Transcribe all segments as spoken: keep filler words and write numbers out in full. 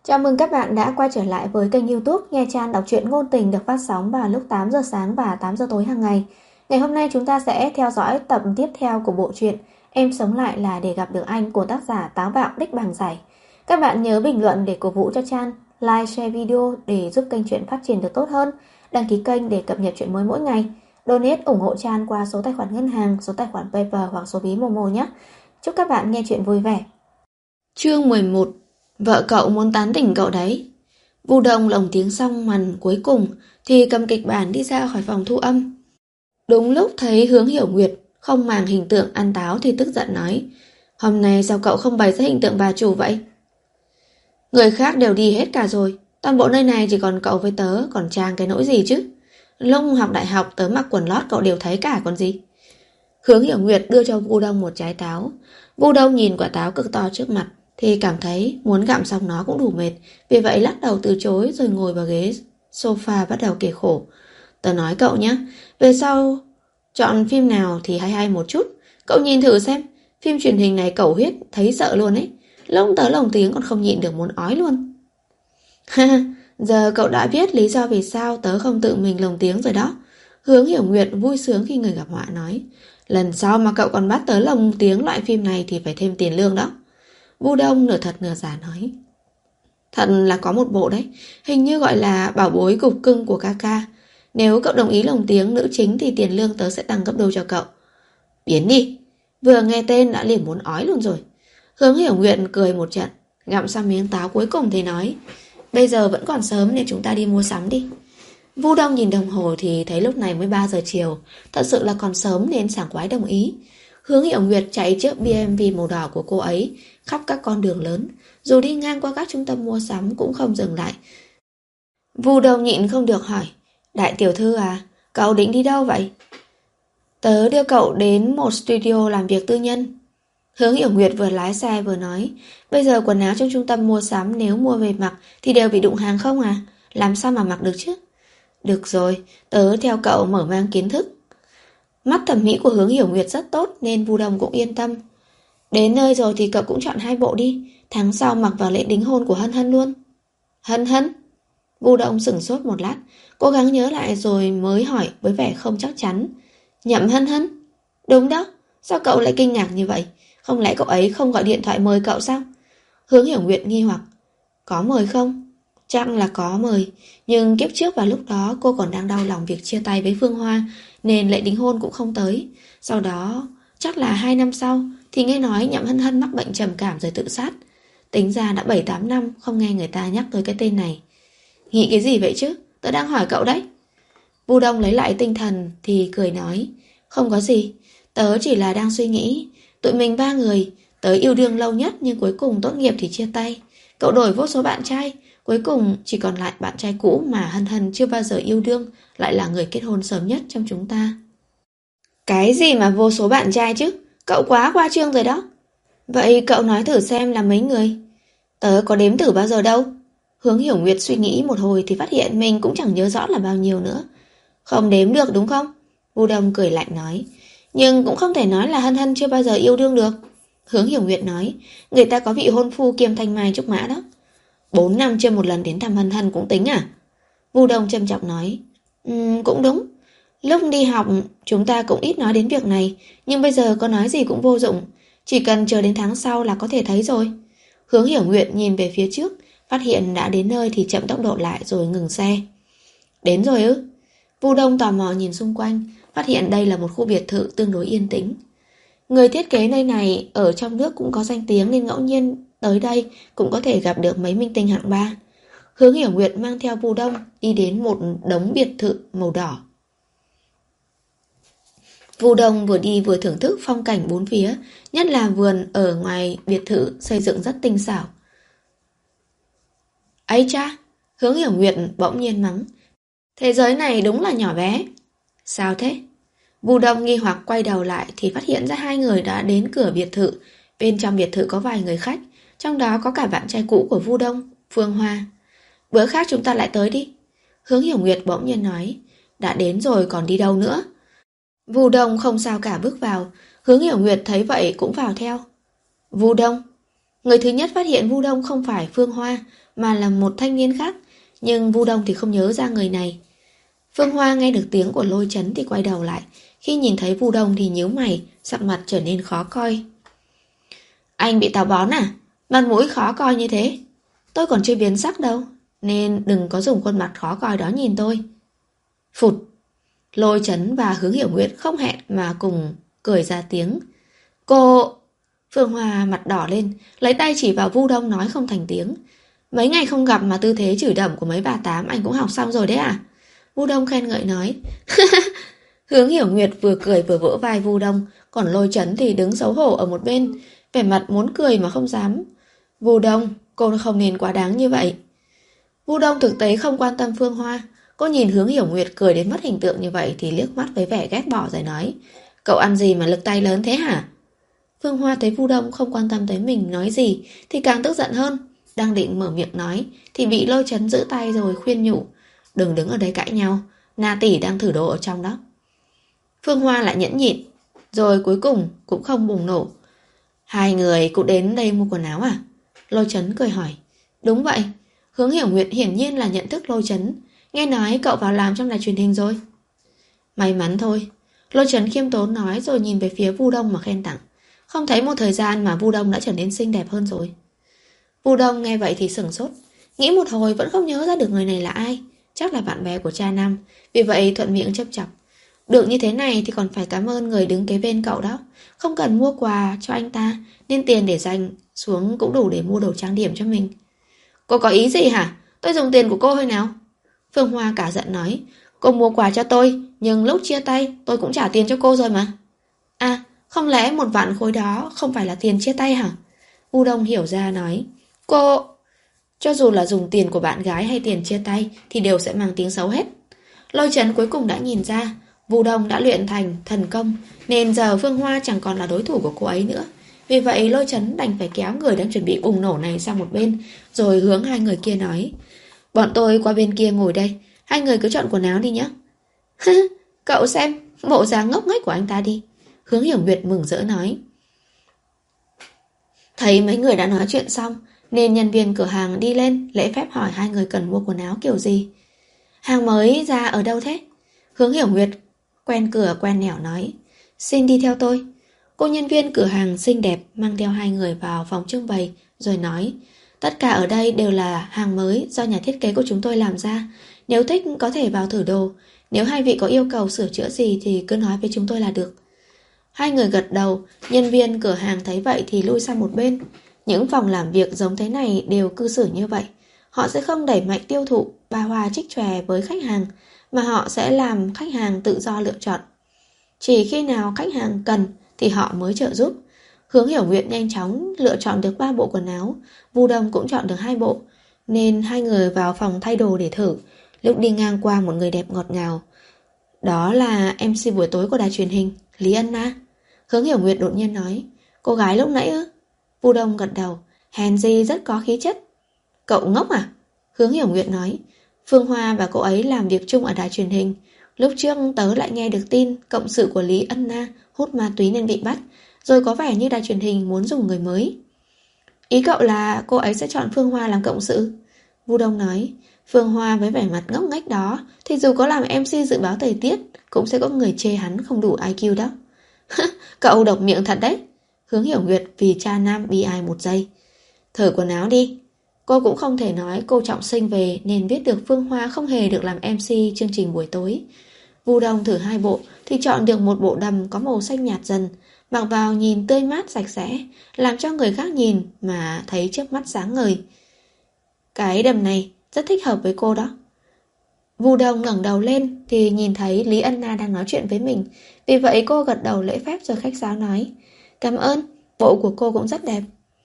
Chào mừng các bạn đã quay trở lại với kênh YouTube Nghe Chan đọc truyện ngôn tình được phát sóng vào lúc tám giờ sáng và tám giờ tối hàng ngày. Ngày hôm nay chúng ta sẽ theo dõi tập tiếp theo của bộ truyện Em sống lại là để gặp được anh của tác giả Táo Bạo Đích Bàng Giải. Các bạn nhớ bình luận để cổ vũ cho Chan, like, share video để giúp kênh truyện phát triển được tốt hơn, đăng ký kênh để cập nhật truyện mới mỗi ngày, donate ủng hộ Chan qua số tài khoản ngân hàng, số tài khoản PayPal hoặc số ví Momo nhé. Chúc các bạn nghe truyện vui vẻ. Chương mười một. Vợ cậu muốn tán tỉnh cậu đấy. Vu Đông lồng tiếng xong màn cuối cùng thì cầm kịch bản đi ra khỏi phòng thu âm. Đúng lúc thấy Hướng Hiểu Nguyệt không màng hình tượng ăn táo thì tức giận nói: Hôm nay sao cậu không bày ra hình tượng bà chủ vậy? Người khác đều đi hết cả rồi, toàn bộ nơi này chỉ còn cậu với tớ, còn Trang cái nỗi gì chứ? Lúc học đại học tớ mặc quần lót cậu đều thấy cả còn gì. Hướng Hiểu Nguyệt đưa cho Vu Đông một trái táo. Vu Đông nhìn quả táo cực to trước mặt thì cảm thấy muốn gặm xong nó cũng đủ mệt, vì vậy lắc đầu từ chối rồi ngồi vào ghế sofa bắt đầu kể khổ. Tớ nói cậu nhé, về sau chọn phim nào thì hay hay một chút. Cậu nhìn thử xem, phim truyền hình này cẩu huyết thấy sợ luôn ấy. Lúc tớ lồng tiếng còn không nhịn được muốn ói luôn. Ha, giờ cậu đã biết lý do vì sao tớ không tự mình lồng tiếng rồi đó. Hướng Hiểu Nguyệt vui sướng khi người gặp họa nói: Lần sau mà cậu còn bắt tớ lồng tiếng loại phim này thì phải thêm tiền lương đó. Vu Đông nửa thật nửa giả nói: Thật là có một bộ đấy, hình như gọi là Bảo Bối Cục Cưng của ca ca. Nếu cậu đồng ý lồng tiếng nữ chính thì tiền lương tớ sẽ tăng gấp đôi cho cậu. Biến đi. Vừa nghe tên đã liền muốn ói luôn rồi. Hướng Hiểu Nguyệt cười một trận, gặm xong miếng táo cuối cùng thì nói: Bây giờ vẫn còn sớm nên chúng ta đi mua sắm đi. Vu Đông nhìn đồng hồ thì thấy lúc này mới ba giờ chiều, thật sự là còn sớm nên sảng khoái đồng ý. Hướng Hiểu Nguyệt chạy chiếc bê em vê màu đỏ của cô ấy khắp các con đường lớn, dù đi ngang qua các trung tâm mua sắm cũng không dừng lại. Vu Đông nhịn không được hỏi: Đại tiểu thư à, cậu định đi đâu vậy? Tớ đưa cậu đến một studio làm việc tư nhân. Hướng Hiểu Nguyệt vừa lái xe vừa nói: Bây giờ quần áo trong trung tâm mua sắm nếu mua về mặc thì đều bị đụng hàng không à, làm sao mà mặc được chứ? Được rồi, tớ theo cậu mở mang kiến thức. Mắt thẩm mỹ của Hướng Hiểu Nguyệt rất tốt nên Vu Đông cũng yên tâm. Đến nơi rồi thì cậu cũng chọn hai bộ đi, tháng sau mặc vào lễ đính hôn của Hân Hân luôn. Hân Hân? Vu Đông sửng sốt một lát, cố gắng nhớ lại rồi mới hỏi với vẻ không chắc chắn: Nhậm Hân Hân? Đúng đó, sao cậu lại kinh ngạc như vậy? Không lẽ cậu ấy không gọi điện thoại mời cậu sao? Hướng Hiểu Nguyệt nghi hoặc: Có mời không? Chắc là có mời, nhưng kiếp trước vào lúc đó cô còn đang đau lòng việc chia tay với Phương Hoa nên lễ đính hôn cũng không tới. Sau đó chắc là hai năm sau thì nghe nói Nhậm Hân Hân mắc bệnh trầm cảm rồi tự sát. Tính ra đã bảy tám năm không nghe người ta nhắc tới cái tên này. Nghĩ cái gì vậy chứ? Tớ đang hỏi cậu đấy. Vu Đông lấy lại tinh thần thì cười nói: Không có gì, tớ chỉ là đang suy nghĩ. Tụi mình ba người, tớ yêu đương lâu nhất nhưng cuối cùng tốt nghiệp thì chia tay. Cậu đổi vô số bạn trai, cuối cùng chỉ còn lại bạn trai cũ mà Hân Hân chưa bao giờ yêu đương lại là người kết hôn sớm nhất trong chúng ta. Cái gì mà vô số bạn trai chứ? Cậu quá khoa trương rồi đó. Vậy cậu nói thử xem là mấy người? Tớ có đếm thử bao giờ đâu. Hướng Hiểu Nguyệt suy nghĩ một hồi thì phát hiện mình cũng chẳng nhớ rõ là bao nhiêu nữa. Không đếm được đúng không? Vu Đông cười lạnh nói. Nhưng cũng không thể nói là Hân Hân chưa bao giờ yêu đương được. Hướng Hiểu Nguyệt nói: Người ta có vị hôn phu kiêm thanh mai trúc mã đó. Bốn năm chưa một lần đến thăm Hân Hân cũng tính à? Vu Đông trầm trọng nói: um, Cũng đúng. Lúc đi học chúng ta cũng ít nói đến việc này, nhưng bây giờ có nói gì cũng vô dụng. Chỉ cần chờ đến tháng sau là có thể thấy rồi. Hướng Hiểu Nguyệt nhìn về phía trước, phát hiện đã đến nơi thì chậm tốc độ lại rồi ngừng xe. Đến rồi ư? Vu Đông tò mò nhìn xung quanh, phát hiện đây là một khu biệt thự tương đối yên tĩnh. Người thiết kế nơi này ở trong nước cũng có danh tiếng nên ngẫu nhiên tới đây cũng có thể gặp được mấy minh tinh hạng ba. Hướng Hiểu Nguyệt mang theo Vu Đông đi đến một đống biệt thự màu đỏ. Vu Đông vừa đi vừa thưởng thức phong cảnh bốn phía, nhất là vườn ở ngoài biệt thự xây dựng rất tinh xảo. Ấy cha! Hướng Hiểu Nguyệt bỗng nhiên mắng: Thế giới này đúng là nhỏ bé. Sao thế? Vu Đông nghi hoặc quay đầu lại thì phát hiện ra hai người đã đến cửa biệt thự. Bên trong biệt thự có vài người khách, trong đó có cả bạn trai cũ của Vu Đông, Phương Hoa. Bữa khác chúng ta lại tới đi. Hướng Hiểu Nguyệt bỗng nhiên nói: Đã đến rồi còn đi đâu nữa? Vu Đông không sao cả bước vào. Hướng Hiểu Nguyệt thấy vậy cũng vào theo. Vu Đông. Người thứ nhất phát hiện Vu Đông không phải Phương Hoa mà là một thanh niên khác, nhưng Vu Đông thì không nhớ ra người này. Phương Hoa nghe được tiếng của Lôi Chấn thì quay đầu lại. Khi nhìn thấy Vu Đông thì nhíu mày, sắc mặt trở nên khó coi. Anh bị táo bón à? Mặt mũi khó coi như thế. Tôi còn chưa biến sắc đâu, nên đừng có dùng khuôn mặt khó coi đó nhìn tôi. Phụt! Lôi Chấn và Hướng Hiểu Nguyệt không hẹn mà cùng cười ra tiếng. Cô... Phương Hoa mặt đỏ lên, lấy tay chỉ vào Vu Đông nói không thành tiếng. Mấy ngày không gặp mà tư thế chửi đẩm của mấy bà tám anh cũng học xong rồi đấy à? Vu Đông khen ngợi nói. Hướng Hiểu Nguyệt vừa cười vừa vỗ vai Vu Đông, còn Lôi Chấn thì đứng xấu hổ ở một bên, vẻ mặt muốn cười mà không dám. Vu Đông, cô không nên quá đáng như vậy. Vu Đông thực tế không quan tâm Phương Hoa. Cô nhìn Hướng Hiểu Nguyệt cười đến mất hình tượng như vậy thì liếc mắt với vẻ ghét bỏ rồi nói. Cậu ăn gì mà lực tay lớn thế hả? Phương Hoa thấy Vu Đông không quan tâm tới mình nói gì thì càng tức giận hơn. Đang định mở miệng nói thì bị Lôi Chấn giữ tay rồi khuyên nhủ. Đừng đứng ở đây cãi nhau, Na tỷ đang thử đồ ở trong đó. Phương Hoa lại nhẫn nhịn, rồi cuối cùng cũng không bùng nổ. Hai người cũng đến đây mua quần áo à? Lôi Chấn cười hỏi. Đúng vậy. Hướng Hiểu Nguyệt hiển nhiên là nhận thức Lôi Chấn. Nghe nói cậu vào làm trong đài truyền hình rồi. May mắn thôi. Lôi Chấn khiêm tốn nói rồi nhìn về phía Vu Đông mà khen tặng. Không thấy một thời gian mà Vu Đông đã trở nên xinh đẹp hơn rồi. Vu Đông nghe vậy thì sửng sốt, nghĩ một hồi vẫn không nhớ ra được người này là ai. Chắc là bạn bè của cha Nam, vì vậy thuận miệng châm chọc. Được như thế này thì còn phải cảm ơn người đứng kế bên cậu đó. Không cần mua quà cho anh ta, nên tiền để dành xuống cũng đủ để mua đồ trang điểm cho mình. Cô có ý gì hả? Tôi dùng tiền của cô thôi nào. Phương Hoa cả giận nói. Cô mua quà cho tôi, nhưng lúc chia tay tôi cũng trả tiền cho cô rồi mà. À, không lẽ một vạn khối đó không phải là tiền chia tay hả? Vu Đông hiểu ra nói. Cô... Cho dù là dùng tiền của bạn gái hay tiền chia tay thì đều sẽ mang tiếng xấu hết. Lôi Chấn cuối cùng đã nhìn ra Vu Đông đã luyện thành thần công, nên giờ Phương Hoa chẳng còn là đối thủ của cô ấy nữa. Vì vậy Lôi Chấn đành phải kéo người đang chuẩn bị bùng nổ này sang một bên, rồi hướng hai người kia nói. Bọn tôi qua bên kia ngồi đây, hai người cứ chọn quần áo đi nhé. Cậu xem bộ dáng ngốc nghếch của anh ta đi. Hướng Hiểu Nguyệt mừng rỡ nói. Thấy mấy người đã nói chuyện xong, nên nhân viên cửa hàng đi lên lễ phép hỏi hai người cần mua quần áo kiểu gì. Hàng mới ra ở đâu thế? Hướng Hiểu Nguyệt quen cửa quen nẻo nói. Xin đi theo tôi. Cô nhân viên cửa hàng xinh đẹp mang theo hai người vào phòng trưng bày rồi nói. Tất cả ở đây đều là hàng mới do nhà thiết kế của chúng tôi làm ra. Nếu thích có thể vào thử đồ. Nếu hai vị có yêu cầu sửa chữa gì thì cứ nói với chúng tôi là được. Hai người gật đầu. Nhân viên cửa hàng thấy vậy thì lui sang một bên. Những phòng làm việc giống thế này đều cư xử như vậy. Họ sẽ không đẩy mạnh tiêu thụ ba hoa trích chòe với khách hàng, mà họ sẽ làm khách hàng tự do lựa chọn. Chỉ khi nào khách hàng cần thì họ mới trợ giúp. Hướng Hiểu Nguyệt nhanh chóng lựa chọn được ba bộ quần áo, Vu Đông cũng chọn được hai bộ, nên hai người vào phòng thay đồ để thử. Lúc đi ngang qua một người đẹp ngọt ngào. Đó là em xê buổi tối của đài truyền hình, Lý Ân Na. Hướng Hiểu Nguyệt đột nhiên nói. Cô gái lúc nãy ư? Vu Đông gật đầu. Hèn gì rất có khí chất. Cậu ngốc à? Hướng Hiểu Nguyệt nói. Phương Hoa và cô ấy làm việc chung ở đài truyền hình. Lúc trước tớ lại nghe được tin cộng sự của Lý Ân Na hút ma túy nên bị bắt, rồi có vẻ như đài truyền hình muốn dùng người mới. Ý cậu là cô ấy sẽ chọn Phương Hoa làm cộng sự? Vu Đông nói. Phương Hoa với vẻ mặt ngốc nghếch đó thì dù có làm em xê dự báo thời tiết cũng sẽ có người chê hắn không đủ i kiu đó. Cậu độc miệng thật đấy. Hướng Hiểu Nguyệt vì cha Nam bi ai một giây. Thử quần áo đi. Cô cũng không thể nói cô trọng sinh về nên biết được Phương Hoa không hề được làm em xê chương trình buổi tối. Vu Đông thử hai bộ thì chọn được một bộ đầm có màu xanh nhạt dần, mặc vào nhìn tươi mát sạch sẽ, làm cho người khác nhìn mà thấy trước mắt sáng ngời. Cái đầm này rất thích hợp với cô đó. Vu Đông ngẩng đầu lên thì nhìn thấy Lý Ân Na đang nói chuyện với mình. Vì vậy cô gật đầu lễ phép rồi khách sáo nói. Cảm ơn, bộ của cô cũng rất đẹp.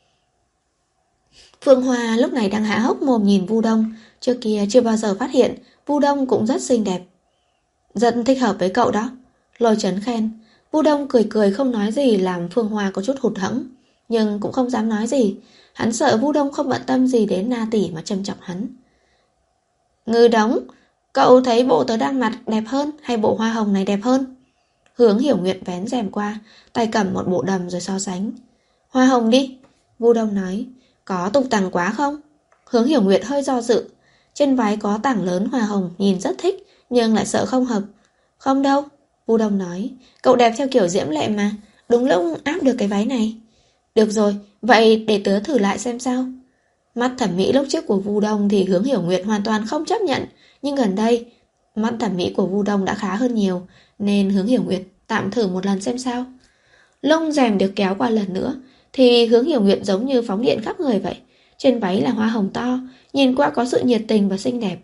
Phương Hoa lúc này đang há hốc mồm nhìn Vu Đông. Trước kia chưa bao giờ phát hiện Vu Đông cũng rất xinh đẹp. Rất thích hợp với cậu đó. Lôi Chấn khen. Vu Đông cười cười không nói gì làm Phương Hoa có chút hụt hẫng, nhưng cũng không dám nói gì. Hắn sợ Vu Đông không bận tâm gì đến Na tỷ mà châm chọc hắn. Ngư Đống, cậu thấy bộ tớ đang mặc đẹp hơn hay bộ hoa hồng này đẹp hơn? Hướng Hiểu Nguyệt vén rèm qua, tay cầm một bộ đầm rồi so sánh. Hoa hồng đi, Vu Đông nói. Có tục tằng quá không? Hướng Hiểu Nguyệt hơi do dự. Trên váy có tảng lớn hoa hồng, nhìn rất thích, nhưng lại sợ không hợp. Không đâu, Vu Đông nói, cậu đẹp theo kiểu diễm lệ mà, đúng lúc áp được cái váy này. Được rồi, vậy để tớ thử lại xem sao. Mắt thẩm mỹ lúc trước của Vu Đông thì Hướng Hiểu Nguyệt hoàn toàn không chấp nhận, nhưng gần đây mắt thẩm mỹ của Vu Đông đã khá hơn nhiều, nên Hướng Hiểu Nguyệt tạm thử một lần xem sao. Lông rèm được kéo qua lần nữa thì Hướng Hiểu Nguyệt giống như phóng điện khắp người vậy. Trên váy là hoa hồng to, nhìn qua có sự nhiệt tình và xinh đẹp.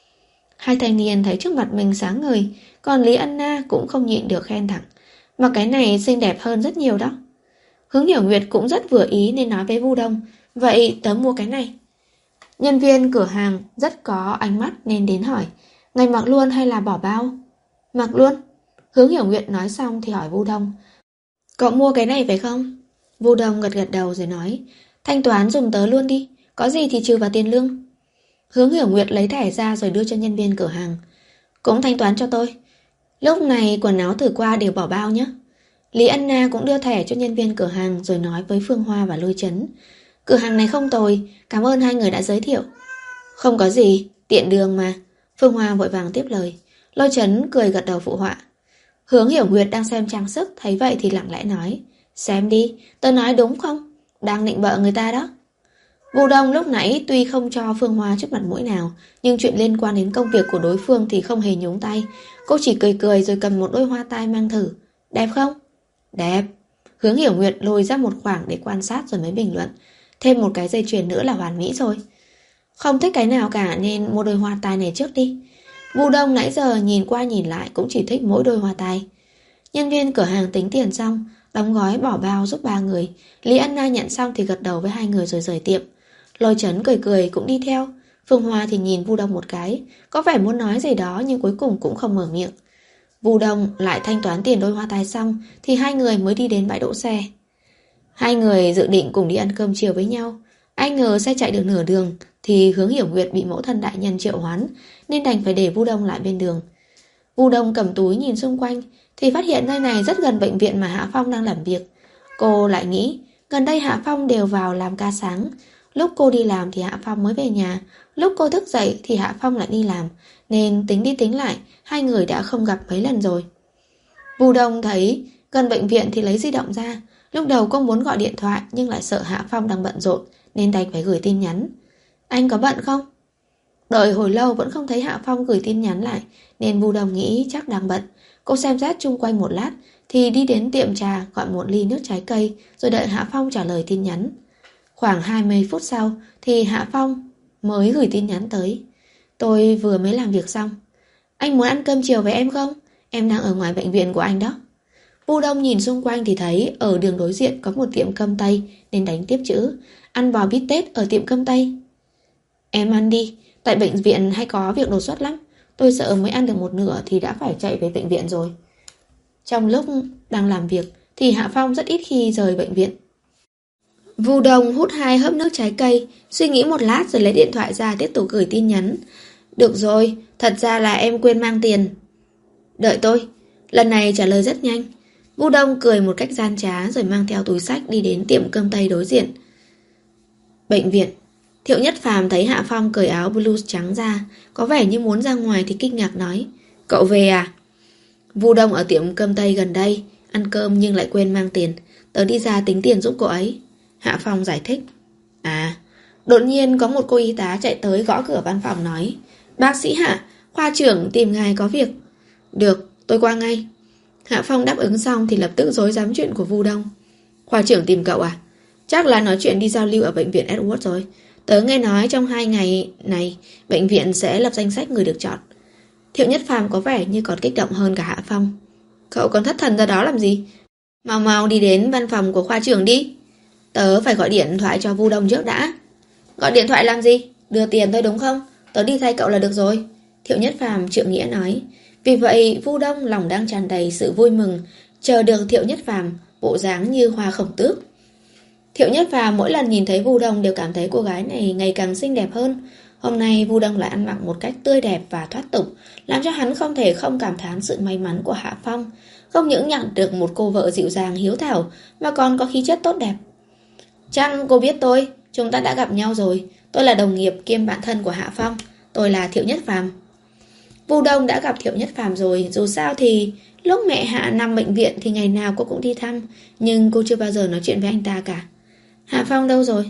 Hai thanh niên thấy trước mặt mình sáng ngời, còn Lý Anna cũng không nhịn được khen thẳng, mà cái này xinh đẹp hơn rất nhiều đó. Hướng Hiểu Nguyệt cũng rất vừa ý nên nói với Vu Đông, vậy tớ mua cái này. Nhân viên cửa hàng rất có ánh mắt nên đến hỏi, ngày mặc luôn hay là bỏ bao? Mặc luôn. Hướng Hiểu Nguyệt nói xong thì hỏi Vu Đông, cậu mua cái này phải không? Vu Đông gật gật đầu rồi nói, thanh toán dùng tớ luôn đi, có gì thì trừ vào tiền lương. Hướng Hiểu Nguyệt lấy thẻ ra rồi đưa cho nhân viên cửa hàng, cũng thanh toán cho tôi. Lúc này quần áo thử qua đều bỏ bao nhé. Lý Anna cũng đưa thẻ cho nhân viên cửa hàng rồi nói với Phương Hoa và Lôi Chấn, cửa hàng này không tồi, cảm ơn hai người đã giới thiệu. Không có gì, tiện đường mà. Phương Hoa vội vàng tiếp lời. Lôi Chấn cười gật đầu phụ họa. Hướng Hiểu Nguyệt đang xem trang sức, thấy vậy thì lặng lẽ nói, xem đi, tớ nói đúng không? Đang nịnh bợ người ta đó. Vu Đông lúc nãy tuy không cho Phương Hoa chút mặt mũi nào, nhưng chuyện liên quan đến công việc của đối phương thì không hề nhúng tay. Cô chỉ cười cười rồi cầm một đôi hoa tai mang thử. Đẹp không? Đẹp. Hướng Hiểu Nguyệt lôi ra một khoảng để quan sát rồi mới bình luận. Thêm một cái dây chuyền nữa là hoàn mỹ rồi. Không thích cái nào cả nên mua đôi hoa tai này trước đi. Vu Đông nãy giờ nhìn qua nhìn lại cũng chỉ thích mỗi đôi hoa tai. Nhân viên cửa hàng tính tiền xong, đóng gói bỏ bao giúp ba người. Lý Anna nhận xong thì gật đầu với hai người rồi rời tiệm. Lôi Chấn cười cười cũng đi theo. Phương Hoa thì nhìn Vu Đông một cái, có vẻ muốn nói gì đó nhưng cuối cùng cũng không mở miệng. Vu Đông lại thanh toán tiền đôi hoa tai xong thì hai người mới đi đến bãi đỗ xe. Hai người dự định cùng đi ăn cơm chiều với nhau. Ai ngờ xe chạy được nửa đường thì Hướng Hiểu Nguyệt bị mẫu thân đại nhân triệu hoán nên đành phải để Vu Đông lại bên đường. Vu Đông cầm túi nhìn xung quanh thì phát hiện nơi này rất gần bệnh viện mà Hạ Phong đang làm việc. Cô lại nghĩ gần đây Hạ Phong đều vào làm ca sáng. Lúc cô đi làm thì Hạ Phong mới về nhà, lúc cô thức dậy thì Hạ Phong lại đi làm, nên tính đi tính lại hai người đã không gặp mấy lần rồi. Vu Đông thấy gần bệnh viện thì lấy di động ra. Lúc đầu cô muốn gọi điện thoại nhưng lại sợ Hạ Phong đang bận rộn nên đành phải gửi tin nhắn. Anh có bận không? Đợi hồi lâu vẫn không thấy Hạ Phong gửi tin nhắn lại nên Vu Đông nghĩ chắc đang bận. Cô xem xét chung quanh một lát thì đi đến tiệm trà gọi một ly nước trái cây rồi đợi Hạ Phong trả lời tin nhắn. Khoảng hai mươi phút sau thì Hạ Phong mới gửi tin nhắn tới. Tôi vừa mới làm việc xong. Anh muốn ăn cơm chiều với em không? Em đang ở ngoài bệnh viện của anh đó. Vu Đông nhìn xung quanh thì thấy ở đường đối diện có một tiệm cơm Tây nên đánh tiếp chữ ăn bò bít tết ở tiệm cơm Tây. Em ăn đi, tại bệnh viện hay có việc đột xuất lắm. Tôi sợ mới ăn được một nửa thì đã phải chạy về bệnh viện rồi. Trong lúc đang làm việc thì Hạ Phong rất ít khi rời bệnh viện. Vu Đông hút hai hớp nước trái cây, suy nghĩ một lát rồi lấy điện thoại ra tiếp tục gửi tin nhắn. Được rồi, thật ra là em quên mang tiền. Đợi tôi. Lần này trả lời rất nhanh. Vu Đông cười một cách gian trá rồi mang theo túi xách đi đến tiệm cơm Tây đối diện. Bệnh viện. Thiệu Nhất Phàm thấy Hạ Phong cởi áo blue trắng ra, có vẻ như muốn ra ngoài thì kinh ngạc nói, cậu về à? Vu Đông ở tiệm cơm Tây gần đây, ăn cơm nhưng lại quên mang tiền. Tớ đi ra tính tiền giúp cô ấy. Hạ Phong giải thích. À, đột nhiên có một cô y tá chạy tới gõ cửa văn phòng nói, bác sĩ Hạ, khoa trưởng tìm ngài có việc. Được, tôi qua ngay. Hạ Phong đáp ứng xong thì lập tức rối rắm chuyện của Vu Đông. Khoa trưởng tìm cậu à? Chắc là nói chuyện đi giao lưu ở bệnh viện Edward rồi. Tớ nghe nói trong hai ngày này bệnh viện sẽ lập danh sách người được chọn. Thiệu Nhất Phàm có vẻ như còn kích động hơn cả Hạ Phong. Cậu còn thất thần ra đó làm gì? Mau mau đi đến văn phòng của khoa trưởng đi. Tớ phải gọi điện thoại cho Vu Đông trước đã. Gọi điện thoại làm gì? Đưa tiền thôi đúng không? Tớ đi thay cậu là được rồi. Thiệu Nhất Phàm trượng nghĩa nói. Vì vậy Vu Đông lòng đang tràn đầy sự vui mừng, chờ được Thiệu Nhất Phàm, bộ dáng như hoa khổng tước. Thiệu Nhất Phàm mỗi lần nhìn thấy Vu Đông đều cảm thấy cô gái này ngày càng xinh đẹp hơn. Hôm nay Vu Đông lại ăn mặc một cách tươi đẹp và thoát tục, làm cho hắn không thể không cảm thán sự may mắn của Hạ Phong. Không những nhận được một cô vợ dịu dàng hiếu thảo mà còn có khí chất tốt đẹp. Chăng cô biết tôi, chúng ta đã gặp nhau rồi. Tôi là đồng nghiệp kiêm bạn thân của Hạ Phong. Tôi là Thiệu Nhất Phàm. Vu Đông đã gặp Thiệu Nhất Phàm rồi. Dù sao thì lúc mẹ Hạ nằm bệnh viện thì ngày nào cô cũng đi thăm, nhưng cô chưa bao giờ nói chuyện với anh ta cả. Hạ Phong đâu rồi?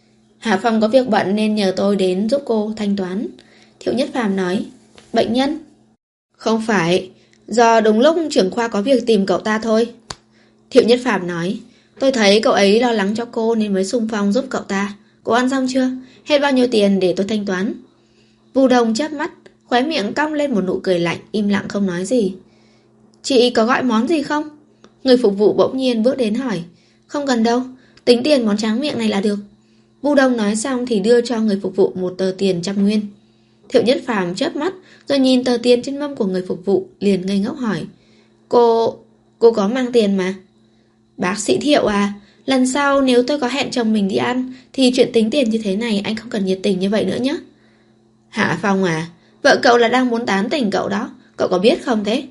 Hạ Phong có việc bận nên nhờ tôi đến giúp cô thanh toán. Thiệu Nhất Phàm nói. Bệnh nhân? Không phải, do đúng lúc trưởng khoa có việc tìm cậu ta thôi. Thiệu Nhất Phàm nói. Tôi thấy cậu ấy lo lắng cho cô nên mới xung phong giúp cậu ta. Cô ăn xong chưa? Hết bao nhiêu tiền để tôi thanh toán? Vu Đông chớp mắt, khóe miệng cong lên một nụ cười lạnh, im lặng không nói gì. Chị có gọi món gì không? Người phục vụ bỗng nhiên bước đến hỏi. Không cần đâu, tính tiền món tráng miệng này là được. Vu Đông nói xong thì đưa cho người phục vụ một tờ tiền trăm nguyên. Thiệu Nhất Phàm chớp mắt rồi nhìn tờ tiền trên mâm của người phục vụ, liền ngây ngốc hỏi. Cô... cô có mang tiền mà. Bác sĩ Thiệu à, lần sau nếu tôi có hẹn chồng mình đi ăn thì chuyện tính tiền như thế này anh không cần nhiệt tình như vậy nữa nhé. Hạ Phong à, vợ cậu là đang muốn tán tỉnh cậu đó, cậu có biết không thế?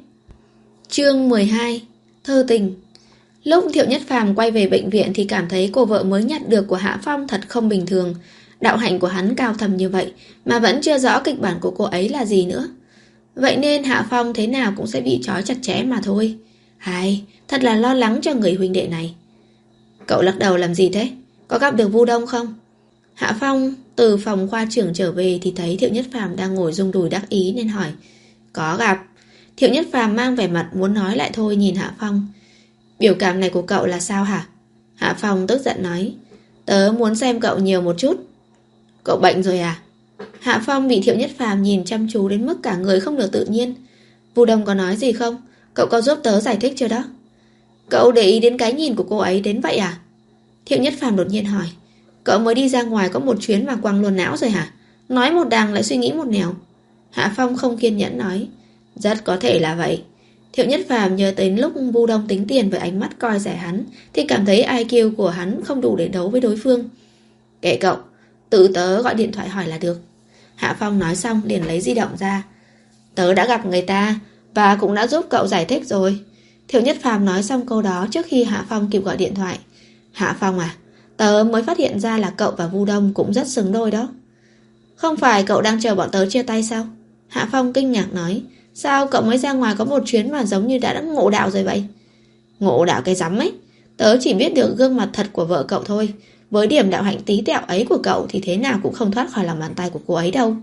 Chương mười hai. Thơ tình. Lúc Thiệu Nhất Phàm quay về bệnh viện thì cảm thấy cô vợ mới nhặt được của Hạ Phong thật không bình thường. Đạo hạnh của hắn cao thầm như vậy mà vẫn chưa rõ kịch bản của cô ấy là gì nữa. Vậy nên Hạ Phong thế nào cũng sẽ bị trói chặt chẽ mà thôi. Hay, thật là lo lắng cho người huynh đệ này. Cậu lắc đầu làm gì thế? Có gặp được Vu Đông không? Hạ Phong từ phòng khoa trưởng trở về thì thấy Thiệu Nhất Phàm đang ngồi rung đùi đắc ý nên hỏi. Có gặp. Thiệu Nhất Phàm mang vẻ mặt muốn nói lại thôi nhìn Hạ Phong. Biểu cảm này của cậu là sao hả? Hạ Phong tức giận nói. Tớ muốn xem cậu nhiều một chút. Cậu bệnh rồi à? Hạ Phong bị Thiệu Nhất Phàm nhìn chăm chú đến mức cả người không được tự nhiên. Vu Đông có nói gì không? Cậu có giúp tớ giải thích chưa đó? Cậu để ý đến cái nhìn của cô ấy đến vậy à? Thiệu Nhất Phàm đột nhiên hỏi. Cậu mới đi ra ngoài có một chuyến mà quăng luôn não rồi hả? Nói một đằng lại suy nghĩ một nẻo. Hạ Phong không kiên nhẫn nói. Rất có thể là vậy. Thiệu Nhất Phàm nhớ tới lúc Vu Đông tính tiền với ánh mắt coi rẻ hắn thì cảm thấy i kiu của hắn không đủ để đấu với đối phương. Kệ cậu, tự tớ gọi điện thoại hỏi là được. Hạ Phong nói xong liền lấy di động ra. Tớ đã gặp người ta và cũng đã giúp cậu giải thích rồi. Thiệu Nhất Phàm nói xong câu đó trước khi Hạ Phong kịp gọi điện thoại. Hạ Phong à, tớ mới phát hiện ra là cậu và Vu Đông cũng rất xứng đôi đó. Không phải cậu đang chờ bọn tớ chia tay sao? Hạ Phong kinh ngạc nói. Sao cậu mới ra ngoài có một chuyến mà giống như đã đã ngộ đạo rồi vậy? Ngộ đạo cái rắm ấy. Tớ chỉ biết được gương mặt thật của vợ cậu thôi. Với điểm đạo hạnh tí tẹo ấy của cậu thì thế nào cũng không thoát khỏi lòng bàn tay của cô ấy đâu.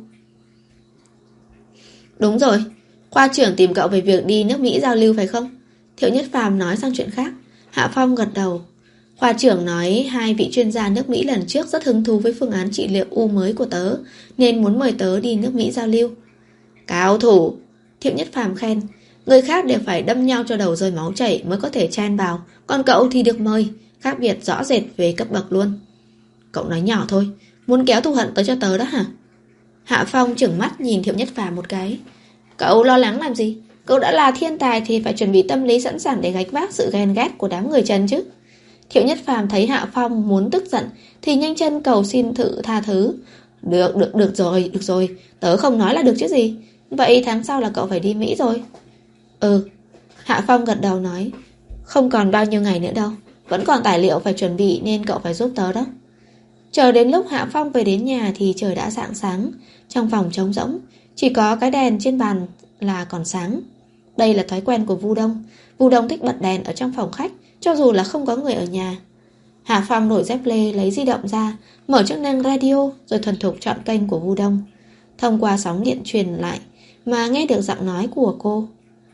Đúng rồi, khoa trưởng tìm cậu về việc đi nước Mỹ giao lưu phải không? Thiệu Nhất Phàm nói sang chuyện khác. Hạ Phong gật đầu. Khoa trưởng nói hai vị chuyên gia nước Mỹ lần trước rất hứng thú với phương án trị liệu u mới của tớ, nên muốn mời tớ đi nước Mỹ giao lưu. Cao thủ. Thiệu Nhất Phàm khen. Người khác đều phải đâm nhau cho đầu rơi máu chảy mới có thể chen vào, còn cậu thì được mời. Khác biệt rõ rệt về cấp bậc luôn. Cậu nói nhỏ thôi, muốn kéo thù hận tới cho tớ đó hả? Hạ Phong trừng mắt nhìn Thiệu Nhất Phàm một cái. Cậu lo lắng làm gì? Cậu đã là thiên tài thì phải chuẩn bị tâm lý sẵn sàng để gánh vác sự ghen ghét của đám người Trần chứ. Thiệu Nhất Phàm thấy Hạ Phong muốn tức giận thì nhanh chân cầu xin thử tha thứ. Được, được, được rồi, được rồi. Tớ không nói là được chứ gì. Vậy tháng sau là cậu phải đi Mỹ rồi. Ừ. Hạ Phong gật đầu nói. Không còn bao nhiêu ngày nữa đâu. Vẫn còn tài liệu phải chuẩn bị nên cậu phải giúp tớ đó. Chờ đến lúc Hạ Phong về đến nhà thì trời đã rạng sáng. Trong phòng trống rỗng, chỉ có cái đèn trên bàn là còn sáng. Đây là thói quen của Vu Đông. Vu Đông thích bật đèn ở trong phòng khách cho dù là không có người ở nhà. Hạ Phong đổi dép lê, lấy di động ra, mở chức năng radio rồi thuần thục chọn kênh của Vu Đông. Thông qua sóng điện truyền lại mà nghe được giọng nói của cô.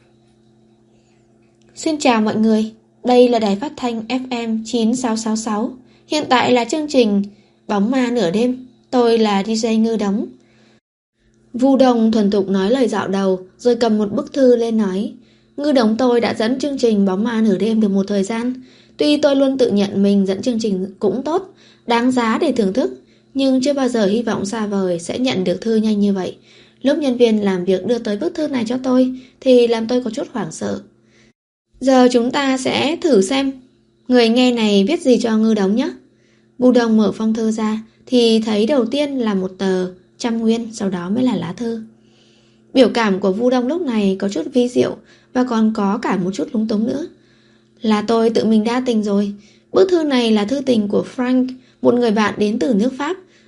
Xin chào mọi người, đây là đài phát thanh ép em chín sáu sáu sáu. Hiện tại là chương trình Bóng Ma Nửa Đêm. Tôi là đi jây Ngư Đống. Vu Đông thuần thục nói lời dạo đầu rồi cầm một bức thư lên nói. Ngư Đống tôi đã dẫn chương trình Bóng Ma Nửa Đêm được một thời gian. Tuy tôi luôn tự nhận mình dẫn chương trình cũng tốt, đáng giá để thưởng thức, nhưng chưa bao giờ hy vọng xa vời sẽ nhận được thư nhanh như vậy. Lúc nhân viên làm việc đưa tới bức thư này cho tôi thì làm tôi có chút hoảng sợ. Giờ chúng ta sẽ thử xem người nghe này viết gì cho Ngư Đống nhé. Vu Đông mở phong thư ra thì thấy đầu tiên là một tờ trăm nguyên, sau đó mới là lá thư. Biểu cảm của Vu Đông lúc này có chút vi diệu và còn có cả một chút lúng túng nữa. Là tôi tự mình đa tình rồi. Bức thư này là thư tình của Frank, một người bạn đến từ nước Pháp.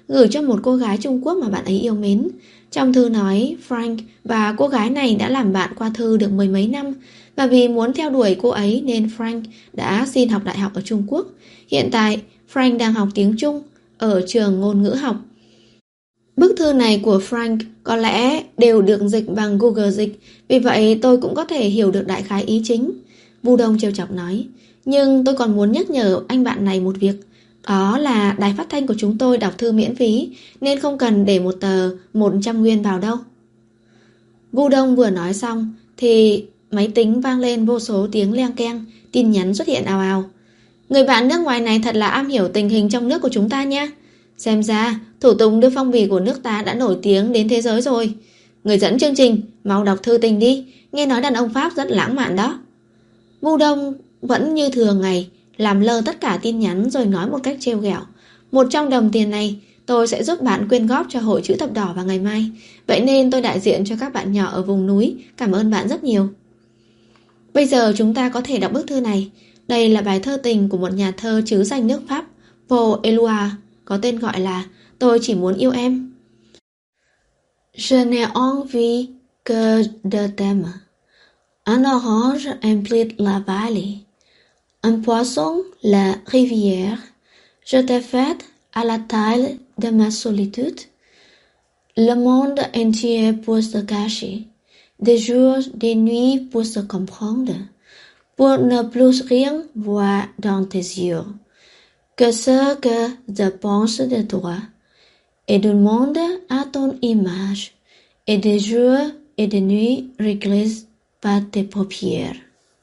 gửi cho một cô gái Trung Quốc mà bạn ấy yêu mến. Trong thư nói Frank và cô gái này đã làm bạn qua thư được mười mấy năm, và vì muốn theo đuổi cô ấy nên Frank đã xin học đại học ở Trung Quốc. Hiện tại Frank đang học tiếng Trung ở trường ngôn ngữ học. Bức thư này của Frank có lẽ đều được dịch bằng Google Dịch, vì vậy tôi cũng có thể hiểu được đại khái ý chính. Vu Đông trêu chọc nói, nhưng tôi còn muốn nhắc nhở anh bạn này một việc. Đó là đài phát thanh của chúng tôi đọc thư miễn phí, nên không cần để một tờ một trăm nguyên vào đâu. Vu Đông vừa nói xong thì máy tính vang lên vô số tiếng leng keng, tin nhắn xuất hiện ào ào. Người bạn nước ngoài này thật là am hiểu tình hình trong nước của chúng ta nha. Xem ra thủ tục đưa phong bì của nước ta đã nổi tiếng đến thế giới rồi. Người dẫn chương trình, mau đọc thư tình đi, nghe nói đàn ông Pháp rất lãng mạn đó. Vu Đông vẫn như thường ngày làm lơ tất cả tin nhắn rồi nói một cách trêu ghẹo. Một trong đồng tiền này tôi sẽ giúp bạn quyên góp cho Hội Chữ Thập Đỏ vào ngày mai. Vậy nên tôi đại diện cho các bạn nhỏ ở vùng núi. Cảm ơn bạn rất nhiều. Bây giờ chúng ta có thể đọc bức thư này. Đây là bài thơ tình của một nhà thơ trứ danh nước Pháp, Paul Éluard, có tên gọi là Tôi chỉ muốn yêu em. Je n'ai envie que de t'aimer. Un orange emplit la vallée. Un poisson la rivière. Je t'ai fait à la taille de ma solitude. Le monde entier pour se cacher. Des jours, des nuits pour se comprendre. Pour ne plus rien voir dans tes yeux que ce que je pense de toi. Et du monde à ton image. Et des jours et des nuits réglés par tes paupières.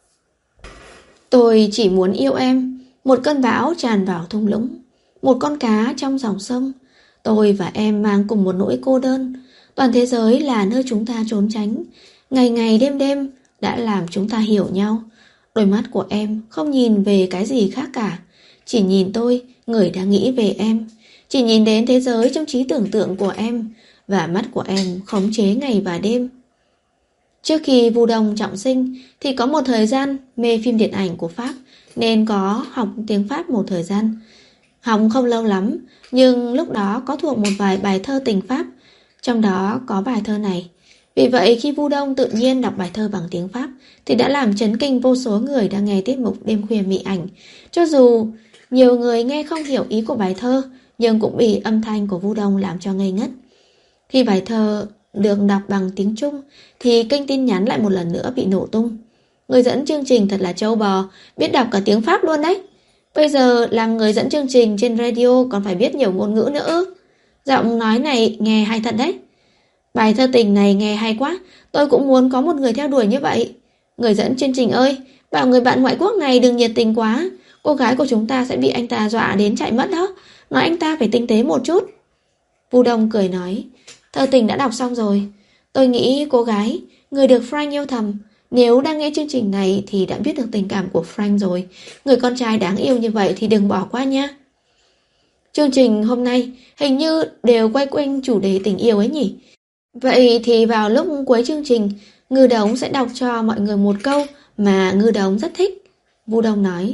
Tôi chỉ muốn yêu em. Một cơn bão tràn vào thung lũng, một con cá trong dòng sông. Tôi và em mang cùng một nỗi cô đơn. Toàn thế giới là nơi chúng ta trốn tránh. Ngày ngày đêm đêm đã làm chúng ta hiểu nhau. Đôi mắt của em không nhìn về cái gì khác cả, chỉ nhìn tôi, người đang nghĩ về em. Chỉ nhìn đến thế giới trong trí tưởng tượng của em, và mắt của em khống chế ngày và đêm. Trước khi Vu Đông trọng sinh thì có một thời gian mê phim điện ảnh của Pháp, nên có học tiếng Pháp một thời gian. Học không lâu lắm, nhưng lúc đó có thuộc một vài bài thơ tình Pháp, trong đó có bài thơ này. Vì vậy khi Vu Đông tự nhiên đọc bài thơ bằng tiếng Pháp thì đã làm chấn kinh vô số người đang nghe tiết mục Đêm Khuya Mị Ảnh. Cho dù nhiều người nghe không hiểu ý của bài thơ, nhưng cũng bị âm thanh của Vu Đông làm cho ngây ngất. Khi bài thơ được đọc bằng tiếng Trung thì kênh tin nhắn lại một lần nữa bị nổ tung. Người dẫn chương trình thật là trâu bò, biết đọc cả tiếng Pháp luôn đấy. Bây giờ làm người dẫn chương trình trên radio còn phải biết nhiều ngôn ngữ nữa. Giọng nói này nghe hay thật đấy. Bài thơ tình này nghe hay quá, tôi cũng muốn có một người theo đuổi như vậy. Người dẫn chương trình ơi, bảo người bạn ngoại quốc này đừng nhiệt tình quá. Cô gái của chúng ta sẽ bị anh ta dọa đến chạy mất đó. Nói anh ta phải tinh tế một chút. Vu Đông cười nói, thơ tình đã đọc xong rồi. Tôi nghĩ cô gái, người được Frank yêu thầm, nếu đang nghe chương trình này thì đã biết được tình cảm của Frank rồi. Người con trai đáng yêu như vậy thì đừng bỏ qua nha. Chương trình hôm nay hình như đều quay quanh chủ đề tình yêu ấy nhỉ. Vậy thì vào lúc cuối chương trình, Ngư Đống sẽ đọc cho mọi người một câu mà Ngư Đống rất thích. Vu Đông nói,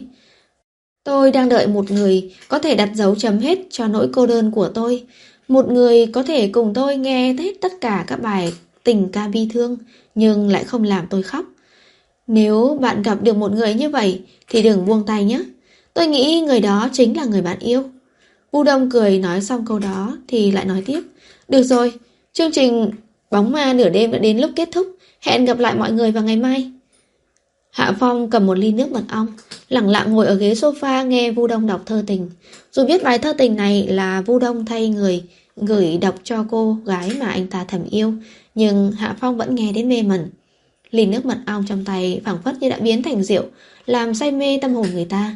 tôi đang đợi một người có thể đặt dấu chấm hết cho nỗi cô đơn của tôi. Một người có thể cùng tôi nghe hết tất cả các bài tình ca bi thương, nhưng lại không làm tôi khóc. Nếu bạn gặp được một người như vậy thì đừng buông tay nhé. Tôi nghĩ người đó chính là người bạn yêu. Vu Đông cười nói xong câu đó thì lại nói tiếp, được rồi, chương trình Bóng Ma nửa đêm đã đến lúc kết thúc. Hẹn gặp lại mọi người vào ngày mai. Hạ Phong cầm một ly nước mật ong, lẳng lặng ngồi ở ghế sofa nghe Vu Đông đọc thơ tình. Dù biết bài thơ tình này là Vu Đông thay người gửi đọc cho cô gái mà anh ta thầm yêu, nhưng Hạ Phong vẫn nghe đến mê mẩn. Ly nước mật ong trong tay phảng phất như đã biến thành rượu, làm say mê tâm hồn người ta.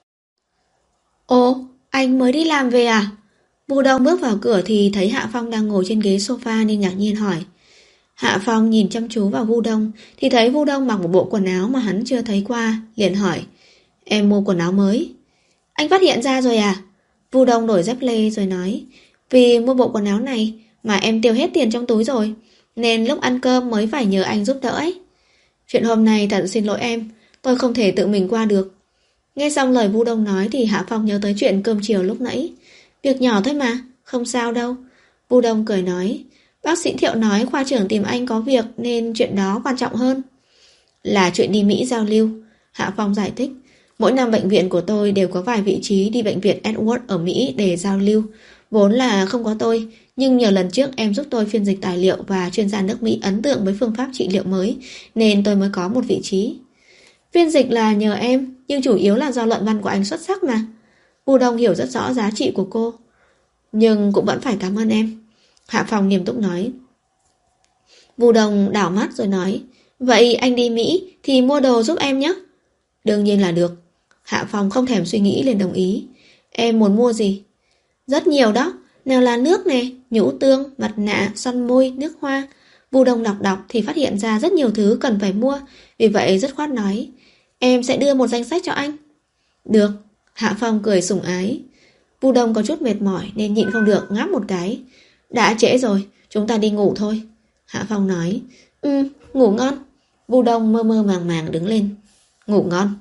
Ồ, anh mới đi làm về à? Vu Đông bước vào cửa thì thấy Hạ Phong đang ngồi trên ghế sofa nên ngạc nhiên hỏi. Hạ Phong nhìn chăm chú vào Vu Đông thì thấy Vu Đông mặc một bộ quần áo mà hắn chưa thấy qua, liền hỏi, em mua quần áo mới? Anh phát hiện ra rồi à? Vu Đông đổi dép lê rồi nói, vì mua bộ quần áo này mà em tiêu hết tiền trong túi rồi, nên lúc ăn cơm mới phải nhờ anh giúp đỡ ấy. Chuyện hôm nay thật xin lỗi em, tôi không thể tự mình qua được. Nghe xong lời Vu Đông nói thì Hạ Phong nhớ tới chuyện cơm chiều lúc nãy. Việc nhỏ thôi mà, Không sao đâu. Vu Đông cười nói. Bác sĩ Thiệu nói khoa trưởng tìm anh có việc nên chuyện đó quan trọng hơn. Là chuyện đi Mỹ giao lưu. Hạ Phong giải thích. Mỗi năm bệnh viện của tôi đều có vài vị trí đi bệnh viện Edward ở Mỹ để giao lưu. Vốn là không có tôi, nhưng nhờ lần trước em giúp tôi phiên dịch tài liệu và chuyên gia nước Mỹ ấn tượng với phương pháp trị liệu mới, nên tôi mới có một vị trí. Phiên dịch là nhờ em, nhưng chủ yếu là do luận văn của anh xuất sắc mà. Vu Đông hiểu rất rõ giá trị của cô. Nhưng cũng vẫn phải cảm ơn em. Hạ Phong nghiêm túc nói. Vu Đông đảo mắt rồi nói. Vậy anh đi Mỹ thì mua đồ giúp em nhé. Đương nhiên là được. Hạ Phong không thèm suy nghĩ liền đồng ý. Em muốn mua gì? Rất nhiều đó. Nào là nước nè, nhũ tương, mặt nạ, son môi, nước hoa. Vu Đông đọc đọc thì phát hiện ra rất nhiều thứ cần phải mua. Vì vậy rất khoát nói. Em sẽ đưa một danh sách cho anh. Được. Hạ Phong cười sủng ái. Vu Đông có chút mệt mỏi nên nhịn không được ngáp một cái. Đã trễ rồi, chúng ta đi ngủ thôi. Hạ Phong nói. Ừ, ngủ ngon. Vu Đông mơ mơ màng màng đứng lên. Ngủ ngon.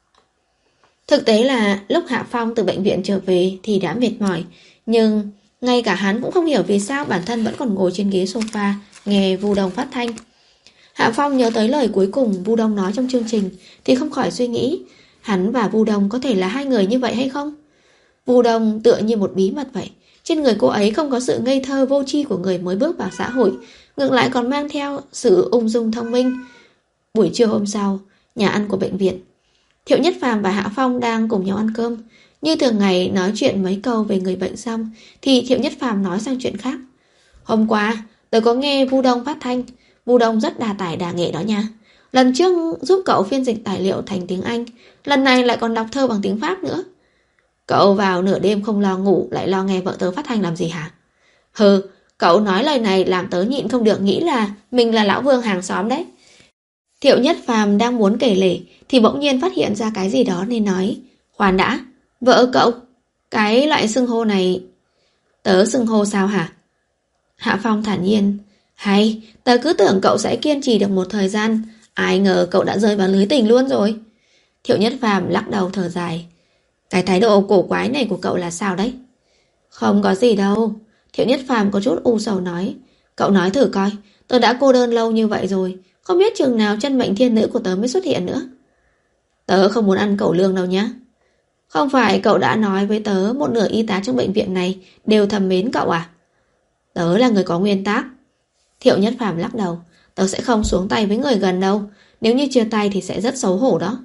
Thực tế là lúc Hạ Phong từ bệnh viện trở về thì đã mệt mỏi. Nhưng ngay cả hắn cũng không hiểu vì sao bản thân vẫn còn ngồi trên ghế sofa nghe Vu Đông phát thanh. Hạ Phong nhớ tới lời cuối cùng Vu Đông nói trong chương trình thì không khỏi suy nghĩ hắn và Vu Đông có thể là hai người như vậy hay không? Vu Đông tựa như một bí mật vậy. Trên người cô ấy không có sự ngây thơ vô tri của người mới bước vào xã hội, ngược lại còn mang theo sự ung dung thông minh. Buổi trưa hôm sau, nhà ăn của bệnh viện, Thiệu Nhất Phàm và Hạ Phong đang cùng nhau ăn cơm. Như thường ngày nói chuyện mấy câu về người bệnh xong thì Thiệu Nhất Phàm nói sang chuyện khác. Hôm qua tôi có nghe Vu Đông phát thanh. Vu Đông rất đa tài đa nghệ đó nha. Lần trước giúp cậu phiên dịch tài liệu thành tiếng Anh, lần này lại còn đọc thơ bằng tiếng Pháp nữa. Cậu vào nửa đêm không lo ngủ lại lo nghe vợ tớ phát thanh làm gì hả? Hừ, cậu nói lời này làm tớ nhịn không được nghĩ là mình là lão Vương hàng xóm đấy. Thiệu Nhất Phàm đang muốn kể lể thì bỗng nhiên phát hiện ra cái gì đó nên nói. Khoan đã, vợ cậu, cái loại xưng hô này... Tớ xưng hô sao hả? Hạ Phong thản nhiên. Hay, tớ cứ tưởng cậu sẽ kiên trì được một thời gian, ai ngờ cậu đã rơi vào lưới tình luôn rồi. Thiệu Nhất Phàm lắc đầu thở dài. Cái thái độ cổ quái này của cậu là sao đấy? Không có gì đâu. Thiệu Nhất Phàm có chút u sầu nói. Cậu nói thử coi, tớ đã cô đơn lâu như vậy rồi, không biết chừng nào chân mệnh thiên nữ của tớ mới xuất hiện nữa. Tớ không muốn ăn cẩu lương đâu nhá. Không phải cậu đã nói với tớ một nửa y tá trong bệnh viện này đều thầm mến cậu à? Tớ là người có nguyên tắc. Thiệu Nhất Phàm lắc đầu. Tớ sẽ không xuống tay với người gần đâu. Nếu như chia tay thì sẽ rất xấu hổ đó.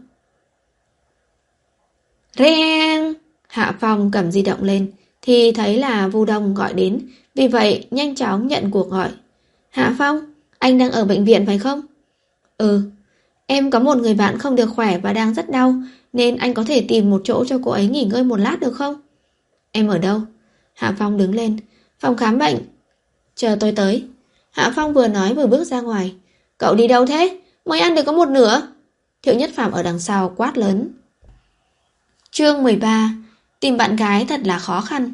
Reng! Hạ Phong cầm di động lên thì thấy là Vu Đông gọi đến. Vì vậy nhanh chóng nhận cuộc gọi. Hạ Phong, anh đang ở bệnh viện phải không? Ừ. Em có một người bạn không được khỏe và đang rất đau, nên anh có thể tìm một chỗ cho cô ấy nghỉ ngơi một lát được không? Em ở đâu? Hạ Phong đứng lên. Phòng khám bệnh. Chờ tôi tới. Hạ Phong vừa nói vừa bước ra ngoài. Cậu đi đâu thế? Mới ăn được có một nửa. Thiệu Nhất Phàm ở đằng sau quát lớn. Chương mười ba. Tìm bạn gái thật là khó khăn.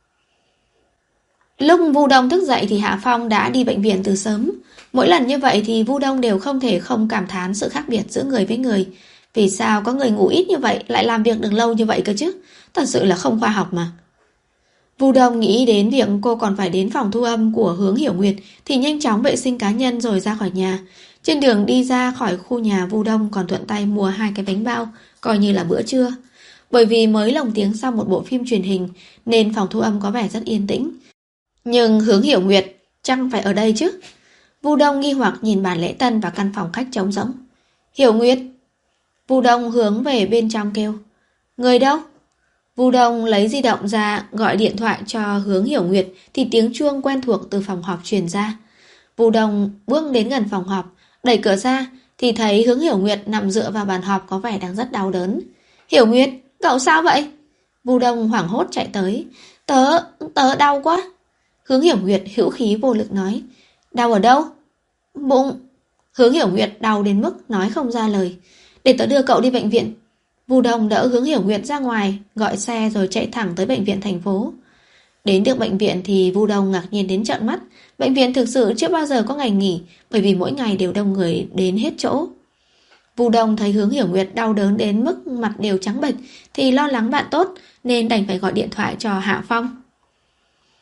Lúc Vu Đông thức dậy thì Hạ Phong đã đi bệnh viện từ sớm. Mỗi lần như vậy thì Vu Đông đều không thể không cảm thán sự khác biệt giữa người với người. Vì sao có người ngủ ít như vậy lại làm việc được lâu như vậy cơ chứ? Thật sự là không khoa học mà. Vu Đông nghĩ đến việc cô còn phải đến phòng thu âm của Hướng Hiểu Nguyệt thì nhanh chóng vệ sinh cá nhân rồi ra khỏi nhà. Trên đường đi ra khỏi khu nhà, Vu Đông còn thuận tay mua hai cái bánh bao, coi như là bữa trưa. Bởi vì mới lồng tiếng xong một bộ phim truyền hình nên phòng thu âm có vẻ rất yên tĩnh. Nhưng Hướng Hiểu Nguyệt chắc phải ở đây chứ? Vu Đông nghi hoặc nhìn bàn lễ tân và căn phòng khách trống rỗng. Hiểu Nguyệt. Vu Đông hướng về bên trong kêu. Người đâu? Vu Đông lấy di động ra gọi điện thoại cho Hướng Hiểu Nguyệt thì tiếng chuông quen thuộc từ phòng họp truyền ra. Vu Đông bước đến gần phòng họp, đẩy cửa ra thì thấy Hướng Hiểu Nguyệt nằm dựa vào bàn họp có vẻ đang rất đau đớn. Hiểu Nguyệt, cậu sao vậy? Vu Đông hoảng hốt chạy tới. Tớ, tớ đau quá. Hướng Hiểu Nguyệt hữu khí vô lực nói. Đau ở đâu? Bụng. Hướng Hiểu Nguyệt đau đến mức nói không ra lời. Để tớ đưa cậu đi bệnh viện. Vu Đông đỡ Hướng Hiểu Nguyệt ra ngoài, gọi xe rồi chạy thẳng tới bệnh viện thành phố. Đến được bệnh viện thì Vu Đông ngạc nhiên đến trợn mắt. Bệnh viện thực sự chưa bao giờ có ngày nghỉ, bởi vì mỗi ngày đều đông người đến hết chỗ. Vu Đông thấy Hướng Hiểu Nguyệt đau đớn đến mức mặt đều trắng bệch thì lo lắng bạn tốt nên đành phải gọi điện thoại cho Hạ Phong.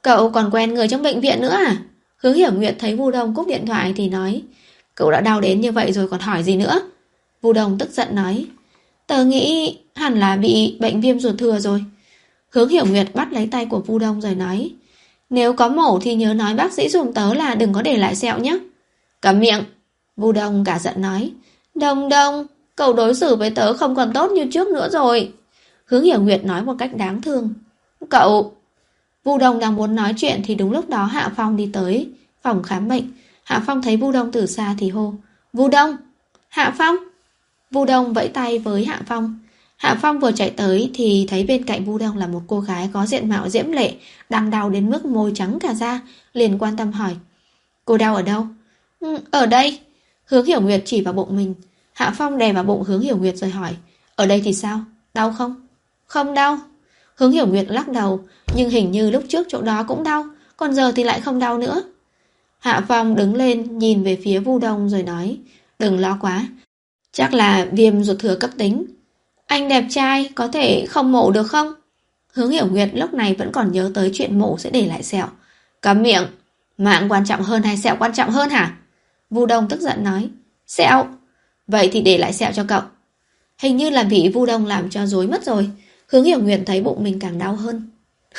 Cậu còn quen người trong bệnh viện nữa à? Hướng Hiểu Nguyệt thấy Vu Đông cúp điện thoại thì nói, cậu đã đau đến như vậy rồi còn hỏi gì nữa? Vu Đông tức giận nói, tớ nghĩ hẳn là bị bệnh viêm ruột thừa rồi. Hướng Hiểu Nguyệt bắt lấy tay của Vu Đông rồi nói, nếu có mổ thì nhớ nói bác sĩ giùm tớ là đừng có để lại sẹo nhé. Cấm miệng! Vu Đông cả giận nói, Đông Đông, cậu đối xử với tớ không còn tốt như trước nữa rồi. Hướng Hiểu Nguyệt nói một cách đáng thương. Cậu... Vu Đông đang muốn nói chuyện thì đúng lúc đó Hạ Phong đi tới phòng khám bệnh. Hạ Phong thấy Vu Đông từ xa thì hô, Vu Đông! Hạ Phong! Vu Đông vẫy tay với Hạ Phong. Hạ Phong vừa chạy tới thì thấy bên cạnh Vu Đông là một cô gái có diện mạo diễm lệ, đang đau đến mức môi trắng cả da, liền quan tâm hỏi, cô đau ở đâu? Ừ, ở đây. Hướng Hiểu Nguyệt chỉ vào bụng mình. Hạ Phong đè vào bụng Hướng Hiểu Nguyệt rồi hỏi, ở đây thì sao? Đau không? Không đau. Hướng Hiểu Nguyệt lắc đầu, nhưng hình như lúc trước chỗ đó cũng đau, còn giờ thì lại không đau nữa. Hạ Phong đứng lên nhìn về phía Vu Đông rồi nói, đừng lo quá, chắc là viêm ruột thừa cấp tính. Anh đẹp trai, có thể không mổ được không? Hướng Hiểu Nguyệt lúc này vẫn còn nhớ tới chuyện mổ sẽ để lại sẹo. Cấm miệng! Mạng quan trọng hơn hay sẹo quan trọng hơn hả? Vu Đông tức giận nói, sẹo! Vậy thì để lại sẹo cho cậu. Hình như là bị Vu Đông làm cho rối mất rồi. Hướng Hiểu Nguyệt thấy bụng mình càng đau hơn.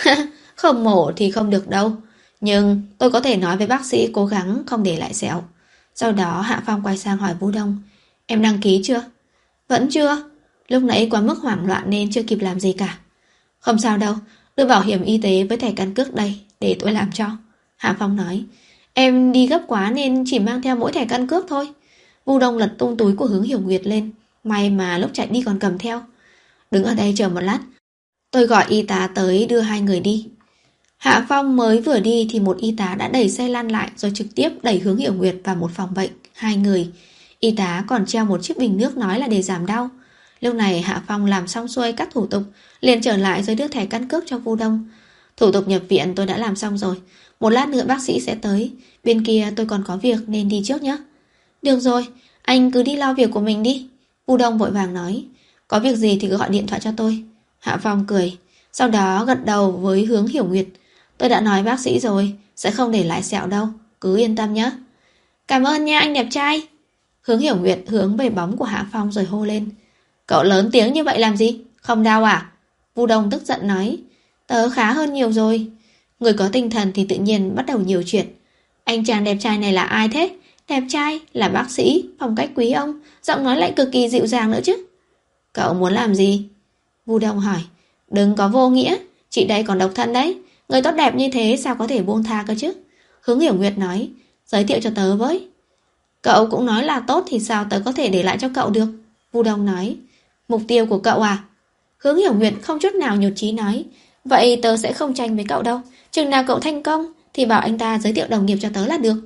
Không mổ thì không được đâu, nhưng tôi có thể nói với bác sĩ cố gắng không để lại sẹo. Sau đó Hạ Phong quay sang hỏi Vu Đông, em đăng ký chưa? Vẫn chưa. Lúc nãy quá mức hoảng loạn nên chưa kịp làm gì cả. Không sao đâu, đưa bảo hiểm y tế với thẻ căn cước đây, để tôi làm cho. Hạ Phong nói, em đi gấp quá nên chỉ mang theo mỗi thẻ căn cước thôi. Vu Đông lật tung túi của Hướng Hiểu Nguyệt lên, may mà lúc chạy đi còn cầm theo. Đứng ở đây chờ một lát, tôi gọi y tá tới đưa hai người đi. Hạ Phong mới vừa đi thì một y tá đã đẩy xe lăn lại rồi trực tiếp đẩy Hướng Hiểu Nguyệt vào một phòng bệnh, hai người. Y tá còn treo một chiếc bình nước nói là để giảm đau. Lúc này Hạ Phong làm xong xuôi các thủ tục, liền trở lại rồi đưa thẻ căn cước cho Vu Đông. Thủ tục nhập viện tôi đã làm xong rồi, một lát nữa bác sĩ sẽ tới, bên kia tôi còn có việc nên đi trước nhé. Được rồi, anh cứ đi lo việc của mình đi. Vu Đông vội vàng nói, có việc gì thì cứ gọi điện thoại cho tôi. Hạ Phong cười, sau đó gật đầu với Hướng Hiểu Nguyệt, tôi đã nói bác sĩ rồi, sẽ không để lại sẹo đâu, cứ yên tâm nhé. Cảm ơn nha anh đẹp trai. Hướng Hiểu Nguyệt hướng về bóng của Hạ Phong rồi hô lên, cậu lớn tiếng như vậy làm gì? Không đau à? Vu Đông tức giận nói, tớ khá hơn nhiều rồi. Người có tinh thần thì tự nhiên bắt đầu nhiều chuyện. Anh chàng đẹp trai này là ai thế? Đẹp trai, là bác sĩ, phong cách quý ông, giọng nói lại cực kỳ dịu dàng nữa chứ. Cậu muốn làm gì? Vu Đông hỏi. Đừng có vô nghĩa, chị đây còn độc thân đấy. Người tốt đẹp như thế sao có thể buông tha cơ chứ? Hướng Hiểu Nguyệt nói, giới thiệu cho tớ với. Cậu cũng nói là tốt thì sao tớ có thể để lại cho cậu được? Vu Đông nói, mục tiêu của cậu à? Hướng Hiểu Nguyệt không chút nào nhụt chí nói, vậy tớ sẽ không tranh với cậu đâu, chừng nào cậu thành công thì bảo anh ta giới thiệu đồng nghiệp cho tớ là được.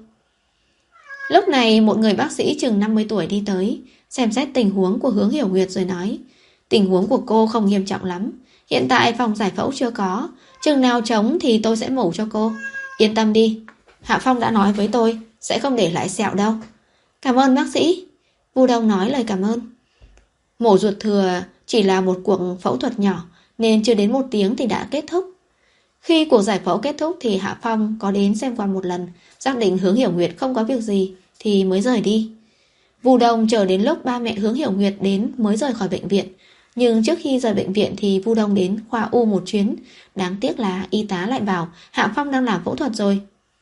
Lúc này một người bác sĩ chừng năm mươi tuổi đi tới, xem xét tình huống của Hướng Hiểu Nguyệt rồi nói, tình huống của cô không nghiêm trọng lắm, hiện tại phòng giải phẫu chưa có, chừng nào trống thì tôi sẽ mổ cho cô, yên tâm đi. Hạ Phong đã nói với tôi sẽ không để lại sẹo đâu. Cảm ơn bác sĩ. Vu Đông nói lời cảm ơn. Mổ ruột thừa chỉ là một cuộc phẫu thuật nhỏ nên chưa đến một tiếng thì đã kết thúc. Khi cuộc giải phẫu kết thúc thì Hạ Phong có đến xem qua một lần, xác định Hướng Hiểu Nguyệt không có việc gì thì mới rời đi. Vu Đông chờ đến lúc ba mẹ Hướng Hiểu Nguyệt đến mới rời khỏi bệnh viện. Nhưng trước khi rời bệnh viện thì Vu Đông đến khoa U một chuyến. Đáng tiếc là y tá lại bảo Hạ Phong đang làm phẫu thuật rồi.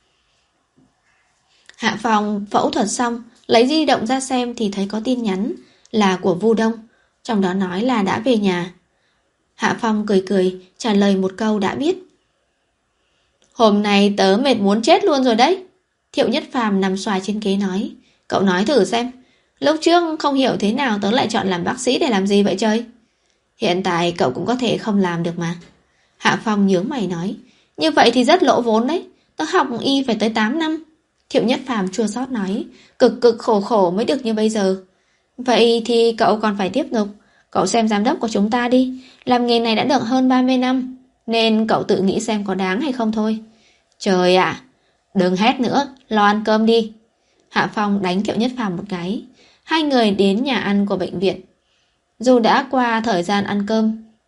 Hạ Phong phẫu thuật xong, lấy di động ra xem thì thấy có tin nhắn là của Vu Đông, trong đó nói là đã về nhà. Hạ Phong cười cười trả lời một câu đã biết. Hôm nay tớ mệt muốn chết luôn rồi đấy. Thiệu Nhất Phàm nằm xoài trên ghế nói, cậu nói thử xem, lúc trước không hiểu thế nào tớ lại chọn làm bác sĩ để làm gì vậy trời? Hiện tại cậu cũng có thể không làm được mà. Hạ Phong nhướng mày nói, như vậy thì rất lỗ vốn đấy, tớ học y phải tới tám năm. Thiệu Nhất Phàm chua xót nói, cực cực khổ khổ mới được như bây giờ. Vậy thì cậu còn phải tiếp tục. Cậu xem giám đốc của chúng ta đi, làm nghề này đã được hơn ba mươi năm, nên cậu tự nghĩ xem có đáng hay không thôi. Trời ạ, đừng hét nữa, lo ăn cơm đi. Hạ Phong đánh Thiệu Nhất Phàm một cái. Hai người đến nhà ăn của bệnh viện. Dù đã qua thời gian ăn cơm,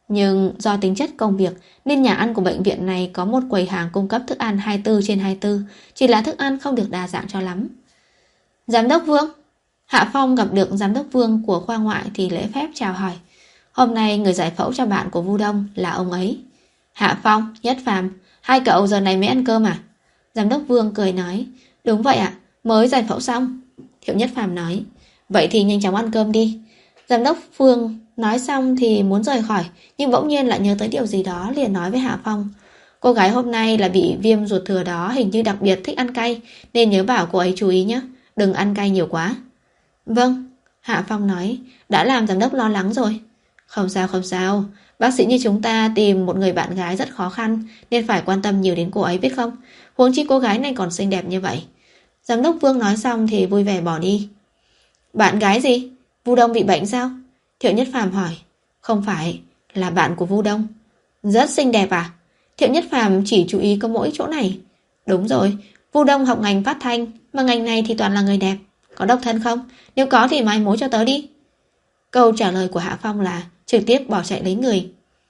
Nhưng do tính chất công việc nên nhà ăn của bệnh viện này có một quầy hàng cung cấp thức ăn hai mươi bốn trên hai mươi bốn, chỉ là thức ăn không được đa dạng cho lắm. Giám đốc Vương. Hạ Phong gặp được giám đốc Vương của khoa ngoại thì lễ phép chào hỏi. Hôm nay người giải phẫu cho bạn của Vu Đông là ông ấy. Hạ Phong, Nhất Phàm, hai cậu giờ này mới ăn cơm à? Giám đốc Vương cười nói. Đúng vậy ạ, mới giải phẫu xong. Thiệu Nhất Phàm nói. Vậy thì nhanh chóng ăn cơm đi. Giám đốc Vương nói xong thì muốn rời khỏi, nhưng bỗng nhiên lại nhớ tới điều gì đó, liền nói với Hạ Phong. Cô gái hôm nay là bị viêm ruột thừa đó, hình như đặc biệt thích ăn cay, nên nhớ bảo cô ấy chú ý nhé, đừng ăn cay nhiều quá. Vâng, Hạ Phong nói, đã làm giám đốc lo lắng rồi. Không sao không sao, bác sĩ như chúng ta tìm một người bạn gái rất khó khăn, nên phải quan tâm nhiều đến cô ấy biết không? Huống chi cô gái này còn xinh đẹp như vậy. Giám đốc Vương nói xong thì vui vẻ bỏ đi. Bạn gái gì? Vu Đông bị bệnh sao? Thiệu Nhất Phàm hỏi. Không phải, là bạn của Vu Đông. Rất xinh đẹp à? Thiệu Nhất Phàm chỉ chú ý có mỗi chỗ này. Đúng rồi, Vu Đông học ngành phát thanh, mà ngành này thì toàn là người đẹp. Có độc thân không? Nếu có thì mai mối cho tớ đi. Câu trả lời của Hạ Phong là trực tiếp bỏ chạy lấy người.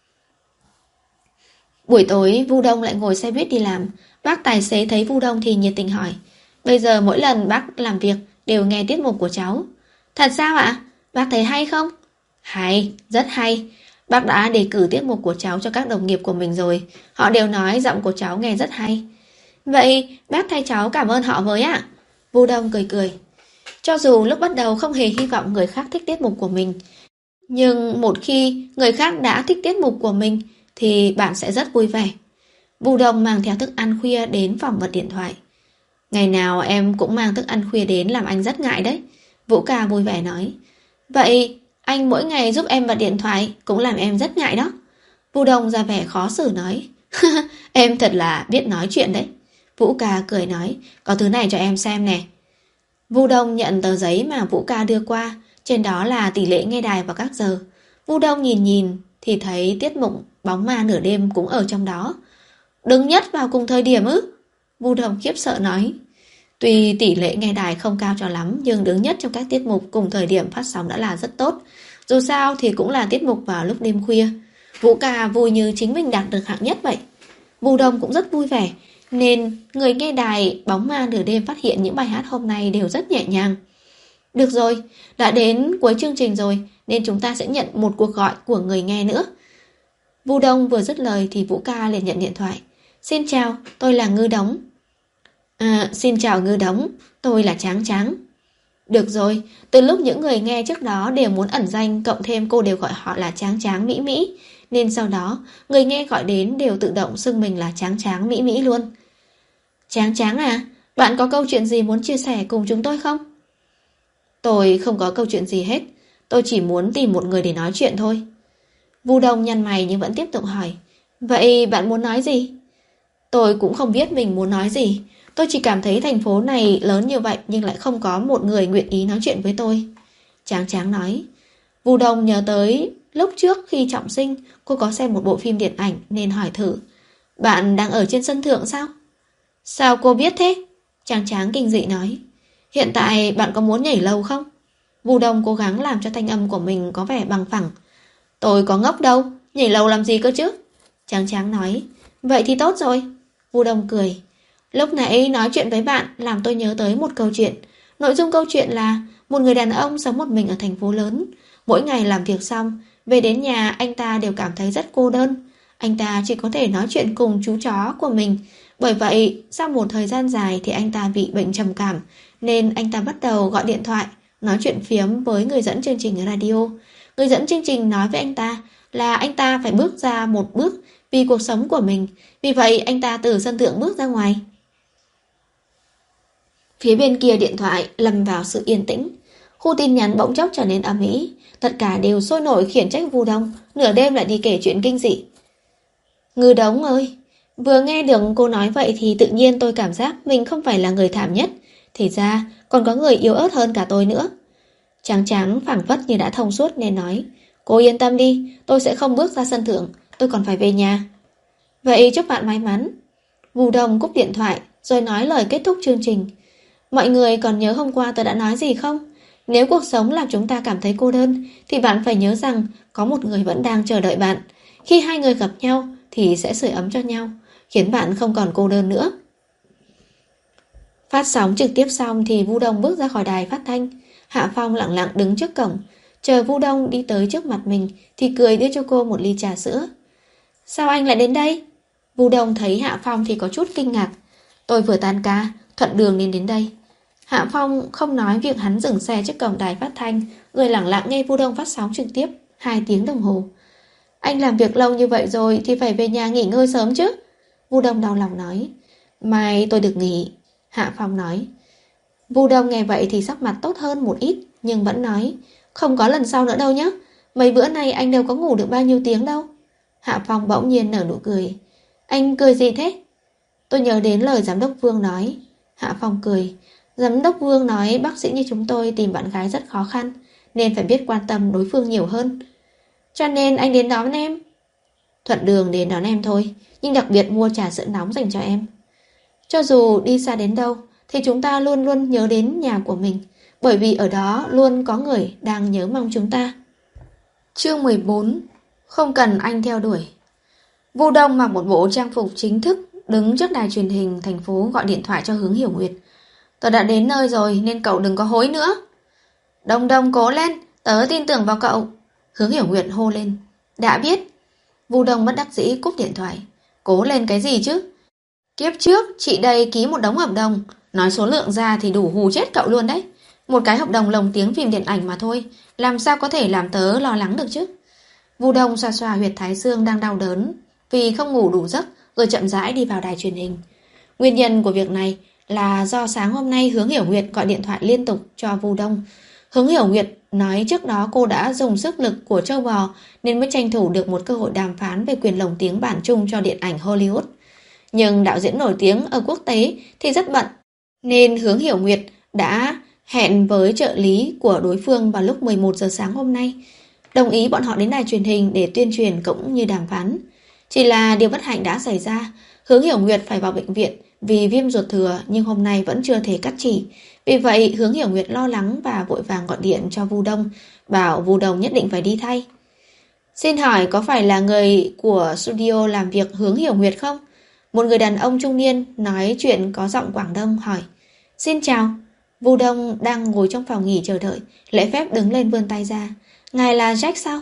Buổi tối Vu Đông lại ngồi xe buýt đi làm. Bác tài xế thấy Vu Đông thì nhiệt tình hỏi. Bây giờ mỗi lần bác làm việc đều nghe tiết mục của cháu. Thật sao ạ? Bác thấy hay không? Hay, rất hay. Bác đã đề cử tiết mục của cháu cho các đồng nghiệp của mình rồi. Họ đều nói giọng của cháu nghe rất hay. Vậy bác thay cháu cảm ơn họ với ạ. Vu Đông cười cười. Cho dù lúc bắt đầu không hề hy vọng người khác thích tiết mục của mình, nhưng một khi người khác đã thích tiết mục của mình thì bạn sẽ rất vui vẻ. Vu Đông mang theo thức ăn khuya đến phòng bật điện thoại. Ngày nào em cũng mang thức ăn khuya đến làm anh rất ngại đấy. Vũ Ca vui vẻ nói. Vậy anh mỗi ngày giúp em bật điện thoại cũng làm em rất ngại đó. Vu Đông ra vẻ khó xử nói. Em thật là biết nói chuyện đấy. Vũ Ca cười nói. Có thứ này cho em xem nè. Vu Đông nhận tờ giấy mà Vũ Ca đưa qua. Trên đó là tỷ lệ nghe đài vào các giờ. Vu Đông nhìn nhìn thì thấy tiết mục Bóng Ma Nửa Đêm cũng ở trong đó. Đứng nhất vào cùng thời điểm ư? Vu Đông khiếp sợ nói. Tuy tỷ lệ nghe đài không cao cho lắm, nhưng đứng nhất trong các tiết mục cùng thời điểm phát sóng đã là rất tốt. Dù sao thì cũng là tiết mục vào lúc đêm khuya. Vũ Ca vui như chính mình đạt được hạng nhất vậy. Vu Đông cũng rất vui vẻ, nên người nghe đài Bóng Ma Nửa Đêm phát hiện những bài hát hôm nay đều rất nhẹ nhàng. Được rồi, đã đến cuối chương trình rồi, nên chúng ta sẽ nhận một cuộc gọi của người nghe nữa. Vu Đông vừa dứt lời thì Vũ Ca liền nhận điện thoại. Xin chào, tôi là Ngư Đống. À, xin chào Ngư Đống, tôi là Tráng Tráng. Được rồi, từ lúc những người nghe trước đó đều muốn ẩn danh, cộng thêm cô đều gọi họ là Tráng Tráng Mỹ Mỹ, nên sau đó người nghe gọi đến đều tự động xưng mình là Tráng Tráng Mỹ Mỹ luôn. Tráng Tráng à, bạn có câu chuyện gì muốn chia sẻ cùng chúng tôi không? Tôi không có câu chuyện gì hết, tôi chỉ muốn tìm một người để nói chuyện thôi. Vu Đông nhăn mày nhưng vẫn tiếp tục hỏi. Vậy bạn muốn nói gì? Tôi cũng không biết mình muốn nói gì. Tôi chỉ cảm thấy thành phố này lớn như vậy nhưng lại không có một người nguyện ý nói chuyện với tôi. Tráng Tráng nói. Vu Đông nhớ tới lúc trước khi trọng sinh, cô có xem một bộ phim điện ảnh nên hỏi thử. Bạn đang ở trên sân thượng sao? Sao cô biết thế? Tráng Tráng kinh dị nói. Hiện tại bạn có muốn nhảy lầu không? Vu Đông cố gắng làm cho thanh âm của mình có vẻ bằng phẳng. Tôi có ngốc đâu, nhảy lầu làm gì cơ chứ? Tráng Tráng nói. Vậy thì tốt rồi. Vu Đông cười. Lúc nãy nói chuyện với bạn làm tôi nhớ tới một câu chuyện. Nội dung câu chuyện là một người đàn ông sống một mình ở thành phố lớn. Mỗi ngày làm việc xong, về đến nhà anh ta đều cảm thấy rất cô đơn. Anh ta chỉ có thể nói chuyện cùng chú chó của mình. Bởi vậy, sau một thời gian dài thì anh ta bị bệnh trầm cảm, nên anh ta bắt đầu gọi điện thoại, nói chuyện phiếm với người dẫn chương trình radio. Người dẫn chương trình nói với anh ta là anh ta phải bước ra một bước vì cuộc sống của mình. Vì vậy anh ta từ sân thượng bước ra ngoài. Phía bên kia điện thoại lâm vào sự yên tĩnh. Khu tin nhắn bỗng chốc trở nên ầm ĩ. Tất cả đều sôi nổi khiển trách Vu Đông. Nửa đêm lại đi kể chuyện kinh dị. Ngư Đống ơi, vừa nghe được cô nói vậy thì tự nhiên tôi cảm giác mình không phải là người thảm nhất. Thì ra còn có người yếu ớt hơn cả tôi nữa. Tráng Tráng phảng phất như đã thông suốt nên nói. Cô yên tâm đi, tôi sẽ không bước ra sân thượng, tôi còn phải về nhà. Vậy chúc bạn may mắn. Vu Đông cúp điện thoại rồi nói lời kết thúc chương trình. Mọi người còn nhớ hôm qua tôi đã nói gì không? Nếu cuộc sống làm chúng ta cảm thấy cô đơn thì bạn phải nhớ rằng có một người vẫn đang chờ đợi bạn. Khi hai người gặp nhau thì sẽ sưởi ấm cho nhau, khiến bạn không còn cô đơn nữa. Phát sóng trực tiếp xong thì Vu Đông bước ra khỏi đài phát thanh. Hạ Phong lặng lặng đứng trước cổng, chờ Vu Đông đi tới trước mặt mình thì cười đưa cho cô một ly trà sữa. Sao anh lại đến đây? Vu Đông thấy Hạ Phong thì có chút kinh ngạc. Tôi vừa tan ca, thuận đường nên đến đây. Hạ Phong không nói việc hắn dừng xe trước cổng đài phát thanh, rồi lặng lặng nghe Vu Đông phát sóng trực tiếp hai tiếng đồng hồ. Anh làm việc lâu như vậy rồi thì phải về nhà nghỉ ngơi sớm chứ. Vu Đông đau lòng nói. Mai tôi được nghỉ. Hạ Phong nói. Vu Đông nghe vậy thì sắc mặt tốt hơn một ít, nhưng vẫn nói. Không có lần sau nữa đâu nhé. Mấy bữa nay anh đâu có ngủ được bao nhiêu tiếng đâu. Hạ Phong bỗng nhiên nở nụ cười. Anh cười gì thế? Tôi nhớ đến lời giám đốc Vương nói. Hạ Phong cười. Giám đốc Vương nói bác sĩ như chúng tôi tìm bạn gái rất khó khăn, nên phải biết quan tâm đối phương nhiều hơn. Cho nên anh đến đón em. Thuận đường đến đón em thôi, nhưng đặc biệt mua trà sữa nóng dành cho em. Cho dù đi xa đến đâu thì chúng ta luôn luôn nhớ đến nhà của mình, bởi vì ở đó luôn có người đang nhớ mong chúng ta. Chương mười bốn. Không cần anh theo đuổi. Vu Đông mặc một bộ trang phục chính thức, đứng trước đài truyền hình thành phố gọi điện thoại cho Hướng Hiểu Nguyệt. Tôi đã đến nơi rồi nên cậu đừng có hối nữa. Đông Đông cố lên, tớ tin tưởng vào cậu. Hướng Hiểu Nguyệt hô lên. Đã biết. Vu Đông bất đắc dĩ cúp điện thoại. Cố lên cái gì chứ? Kiếp trước chị đây ký một đống hợp đồng, nói số lượng ra thì đủ hù chết cậu luôn đấy. Một cái hợp đồng lồng tiếng phim điện ảnh mà thôi, làm sao có thể làm tớ lo lắng được chứ? Vu Đông xoa xoa huyệt thái dương đang đau đớn vì không ngủ đủ giấc, rồi chậm rãi đi vào đài truyền hình. Nguyên nhân của việc này là do sáng hôm nay Hướng Hiểu Nguyệt gọi điện thoại liên tục cho Vu Đông. Hướng Hiểu Nguyệt nói trước đó cô đã dùng sức lực của châu bò nên mới tranh thủ được một cơ hội đàm phán về quyền lồng tiếng bản chung cho điện ảnh Hollywood. Nhưng đạo diễn nổi tiếng ở quốc tế thì rất bận, nên Hướng Hiểu Nguyệt đã hẹn với trợ lý của đối phương vào lúc mười một giờ sáng hôm nay, đồng ý bọn họ đến đài truyền hình để tuyên truyền cũng như đàm phán. Chỉ là điều bất hạnh đã xảy ra, Hướng Hiểu Nguyệt phải vào bệnh viện vì viêm ruột thừa nhưng hôm nay vẫn chưa thể cắt chỉ. Vì vậy Hướng Hiểu Nguyệt lo lắng và vội vàng gọi điện cho Vu Đông, bảo Vu Đông nhất định phải đi thay. Xin hỏi có phải là người của studio làm việc Hướng Hiểu Nguyệt không? Một người đàn ông trung niên nói chuyện có giọng Quảng Đông hỏi. Xin chào. Vu Đông đang ngồi trong phòng nghỉ chờ đợi, lễ phép đứng lên vươn tay ra. Ngài là Jack sao?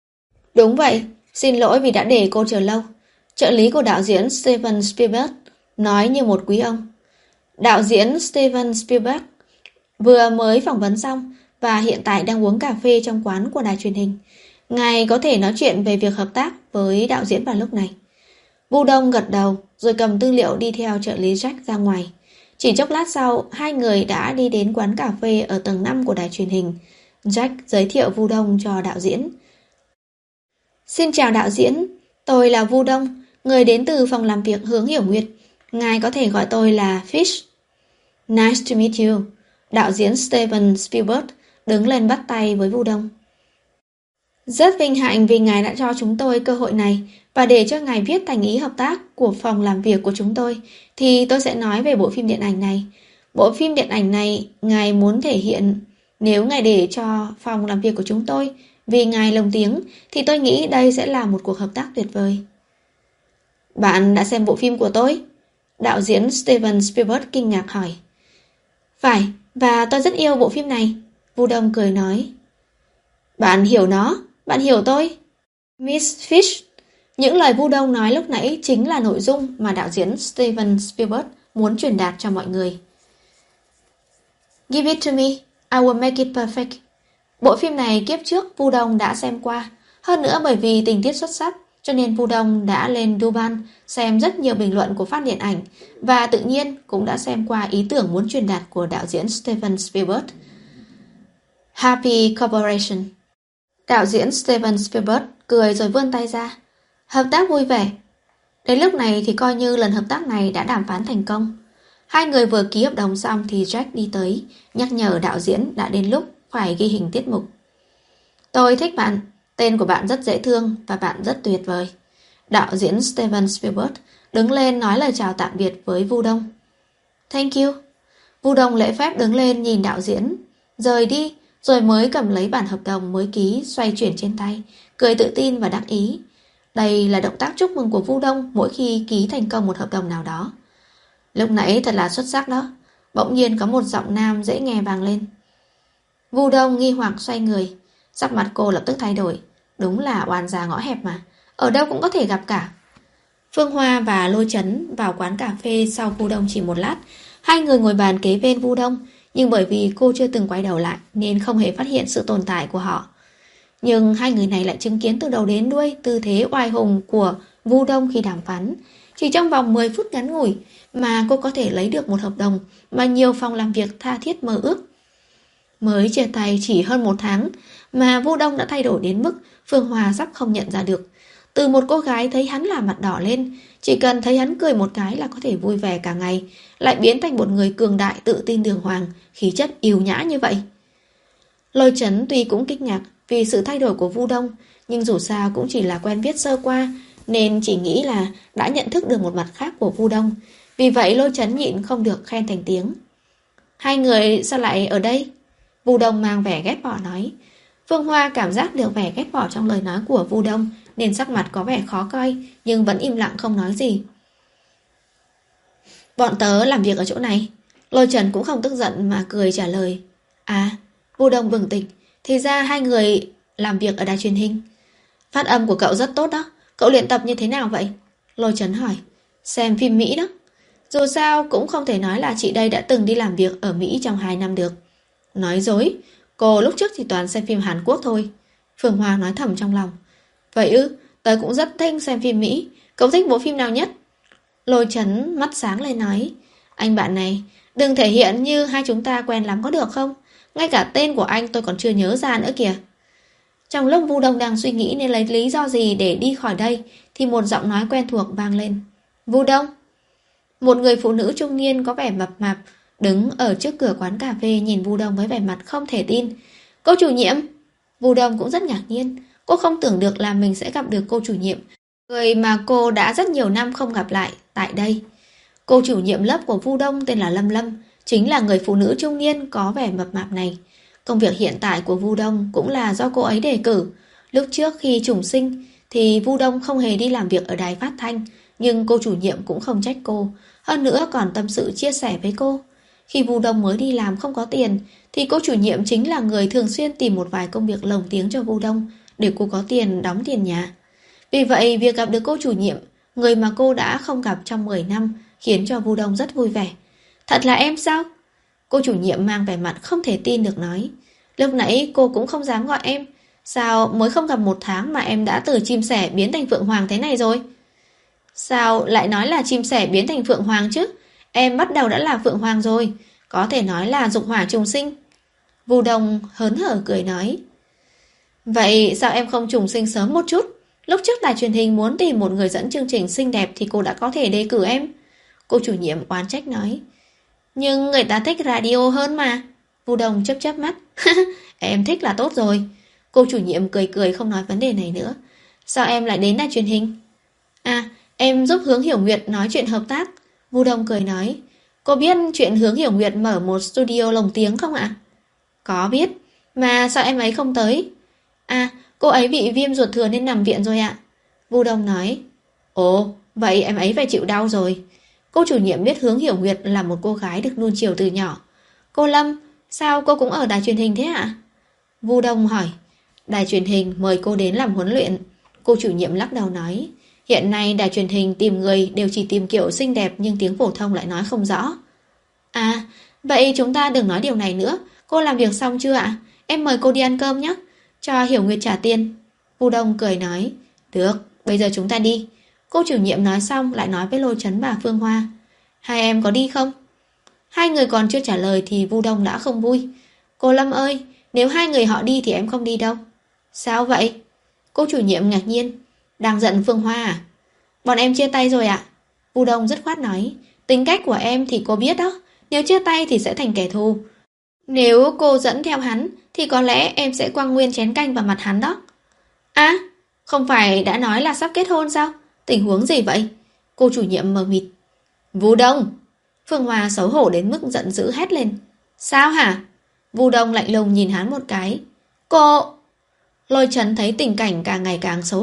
Đúng vậy, xin lỗi vì đã để cô chờ lâu. Trợ lý của đạo diễn Steven Spielberg nói như một quý ông. Đạo diễn Steven Spielberg vừa mới phỏng vấn xong và hiện tại đang uống cà phê trong quán của đài truyền hình. Ngài có thể nói chuyện về việc hợp tác với đạo diễn vào lúc này. Vu Đông gật đầu rồi cầm tư liệu đi theo trợ lý Jack ra ngoài. Chỉ chốc lát sau, hai người đã đi đến quán cà phê ở tầng năm của đài truyền hình. Jack giới thiệu Vu Đông cho đạo diễn. Xin chào đạo diễn, tôi là Vu Đông, người đến từ phòng làm việc Hướng Hiểu Nguyệt. Ngài có thể gọi tôi là Fish. Nice to meet you. Đạo diễn Steven Spielberg đứng lên bắt tay với Vu Đông. Rất vinh hạnh vì ngài đã cho chúng tôi cơ hội này, và để cho ngài viết thành ý hợp tác của phòng làm việc của chúng tôi thì tôi sẽ nói về bộ phim điện ảnh này. Bộ phim điện ảnh này ngài muốn thể hiện, nếu ngài để cho phòng làm việc của chúng tôi vì ngài lồng tiếng thì tôi nghĩ đây sẽ là một cuộc hợp tác tuyệt vời. Bạn đã xem bộ phim của tôi? Đạo diễn Steven Spielberg kinh ngạc hỏi. Phải, và tôi rất yêu bộ phim này. Vu Đông cười nói. Bạn hiểu nó, bạn hiểu tôi. Miss Fish. Những lời Vu Đông nói lúc nãy chính là nội dung mà đạo diễn Steven Spielberg muốn truyền đạt cho mọi người. Give it to me, I will make it perfect. Bộ phim này kiếp trước Vu Đông đã xem qua. Hơn nữa bởi vì tình tiết xuất sắc, cho nên Vu Đông đã lên Douban xem rất nhiều bình luận của fan điện ảnh và tự nhiên cũng đã xem qua ý tưởng muốn truyền đạt của đạo diễn Steven Spielberg. Happy Corporation. Đạo diễn Steven Spielberg cười rồi vươn tay ra. Hợp tác vui vẻ. Đến lúc này thì coi như lần hợp tác này đã đàm phán thành công. Hai người vừa ký hợp đồng xong thì Jack đi tới, nhắc nhở đạo diễn đã đến lúc phải ghi hình tiết mục. Tôi thích bạn, tên của bạn rất dễ thương và bạn rất tuyệt vời. Đạo diễn Steven Spielberg đứng lên nói lời chào tạm biệt với Vu Đông. Thank you. Vu Đông lễ phép đứng lên nhìn đạo diễn, rời đi, rồi mới cầm lấy bản hợp đồng mới ký xoay chuyển trên tay, cười tự tin và đắc ý. Đây là động tác chúc mừng của Vu Đông mỗi khi ký thành công một hợp đồng nào đó. Lúc nãy thật là xuất sắc đó. Bỗng nhiên có một giọng nam dễ nghe vang lên. Vu Đông nghi hoặc xoay người. Sắc mặt cô lập tức thay đổi. Đúng là oan gia ngõ hẹp mà. Ở đâu cũng có thể gặp cả. Phương Hoa và Lôi Chấn vào quán cà phê sau Vu Đông chỉ một lát. Hai người ngồi bàn kế bên Vu Đông. Nhưng bởi vì cô chưa từng quay đầu lại nên không hề phát hiện sự tồn tại của họ. Nhưng hai người này lại chứng kiến từ đầu đến đuôi tư thế oai hùng của Vu Đông khi đàm phán. Chỉ trong vòng mười phút ngắn ngủi mà cô có thể lấy được một hợp đồng mà nhiều phòng làm việc tha thiết mơ ước. Mới chia tay chỉ hơn một tháng mà Vu Đông đã thay đổi đến mức Phương Hoa sắp không nhận ra được. Từ một cô gái thấy hắn là mặt đỏ lên, chỉ cần thấy hắn cười một cái là có thể vui vẻ cả ngày, lại biến thành một người cường đại tự tin đường hoàng, khí chất yêu nhã như vậy. Lôi Chấn tuy cũng kinh ngạc vì sự thay đổi của Vu Đông, nhưng dù sao cũng chỉ là quen biết sơ qua, nên chỉ nghĩ là đã nhận thức được một mặt khác của Vu Đông. Vì vậy Lôi Chấn nhịn không được khen thành tiếng. Hai người sao lại ở đây? Vu Đông mang vẻ ghét bỏ nói. Phương Hoa cảm giác được vẻ ghét bỏ trong lời nói của Vu Đông nên sắc mặt có vẻ khó coi, nhưng vẫn im lặng không nói gì. Bọn tớ làm việc ở chỗ này. Lôi Trần cũng không tức giận mà cười trả lời. À, Vu Đông bừng tỉnh. Thì ra hai người làm việc ở đài truyền hình. Phát âm của cậu rất tốt đó. Cậu luyện tập như thế nào vậy? Lôi Trần hỏi. Xem phim Mỹ đó. Dù sao cũng không thể nói là chị đây đã từng đi làm việc ở Mỹ trong hai năm được. Nói dối. Cô lúc trước thì toàn xem phim Hàn Quốc thôi. Phương Hoa nói thầm trong lòng. Vậy ư, tớ cũng rất thích xem phim Mỹ. Cậu thích bộ phim nào nhất? Lôi Trấn mắt sáng lên nói. Anh bạn này, đừng thể hiện như hai chúng ta quen lắm có được không? Ngay cả tên của anh tôi còn chưa nhớ ra nữa kìa. Trong lúc Vu Đông đang suy nghĩ nên lấy lý do gì để đi khỏi đây, thì một giọng nói quen thuộc vang lên. Vu Đông. Một người phụ nữ trung niên có vẻ mập mạp đứng ở trước cửa quán cà phê nhìn Vu Đông với vẻ mặt không thể tin. Cô chủ nhiệm. Vu Đông cũng rất ngạc nhiên. Cô không tưởng được là mình sẽ gặp được cô chủ nhiệm, người mà cô đã rất nhiều năm không gặp lại tại đây. Cô chủ nhiệm lớp của Vu Đông tên là Lâm Lâm, chính là người phụ nữ trung niên có vẻ mập mạp này. Công việc hiện tại của Vu Đông cũng là do cô ấy đề cử. Lúc trước khi trùng sinh thì Vu Đông không hề đi làm việc ở đài phát thanh, nhưng cô chủ nhiệm cũng không trách cô, hơn nữa còn tâm sự chia sẻ với cô. Khi Vu Đông mới đi làm không có tiền thì cô chủ nhiệm chính là người thường xuyên tìm một vài công việc lồng tiếng cho Vu Đông để cô có tiền đóng tiền nhà. Vì vậy việc gặp được cô chủ nhiệm, người mà cô đã không gặp trong mười năm, khiến cho Vu Đông rất vui vẻ. Thật là em sao? Cô chủ nhiệm mang vẻ mặt không thể tin được nói. Lúc nãy cô cũng không dám gọi em. Sao mới không gặp một tháng mà em đã từ chim sẻ biến thành phượng hoàng thế này rồi? Sao lại nói là chim sẻ biến thành phượng hoàng chứ? Em bắt đầu đã là phượng hoàng rồi. Có thể nói là dục hỏa trùng sinh. Vu Đông hớn hở cười nói. Vậy sao em không trùng sinh sớm một chút? Lúc trước đài truyền hình muốn tìm một người dẫn chương trình xinh đẹp thì cô đã có thể đề cử em. Cô chủ nhiệm oán trách nói. Nhưng người ta thích radio hơn mà. Vu Đông chớp chớp mắt. Em thích là tốt rồi. Cô chủ nhiệm cười cười không nói vấn đề này nữa. Sao em lại đến đài truyền hình? À, em giúp Hướng Hiểu Nguyệt nói chuyện hợp tác. Vu Đông cười nói. Cô biết chuyện Hướng Hiểu Nguyệt mở một studio lồng tiếng không ạ? Có biết. Mà sao em ấy không tới? À, cô ấy bị viêm ruột thừa nên nằm viện rồi ạ. Vu Đông nói. Ồ, vậy em ấy phải chịu đau rồi. Cô chủ nhiệm biết Hướng Hiểu Nguyệt là một cô gái được nuông chiều từ nhỏ. Cô Lâm, sao cô cũng ở đài truyền hình thế ạ? Vu Đông hỏi. Đài truyền hình mời cô đến làm huấn luyện. Cô chủ nhiệm lắc đầu nói. Hiện nay đài truyền hình tìm người đều chỉ tìm kiểu xinh đẹp nhưng tiếng phổ thông lại nói không rõ. À, vậy chúng ta đừng nói điều này nữa. Cô làm việc xong chưa ạ? Em mời cô đi ăn cơm nhé. Cho Hiểu Nguyệt trả tiền. Vu Đông cười nói. Được, bây giờ chúng ta đi. Cô chủ nhiệm nói xong lại nói với Lôi Trấn và Phương Hoa. Hai em có đi không? Hai người còn chưa trả lời thì Vu Đông đã không vui. Cô Lâm ơi, nếu hai người họ đi thì em không đi đâu. Sao vậy? Cô chủ nhiệm ngạc nhiên. Đang giận Phương Hoa à? Bọn em chia tay rồi ạ. Vu Đông dứt khoát nói. Tính cách của em thì cô biết đó. Nếu chia tay thì sẽ thành kẻ thù. Nếu cô dẫn theo hắn thì có lẽ em sẽ quăng nguyên chén canh vào mặt hắn đó. À, không phải đã nói là sắp kết hôn sao? Tình huống gì vậy? Cô chủ nhiệm mờ mịt. Vu Đông. Phương Hoa xấu hổ đến mức giận dữ hét lên. Sao hả? Vu Đông lạnh lùng nhìn hắn một cái. Cô... Lôi Trấn thấy tình cảnh càng ngày càng xấu hổ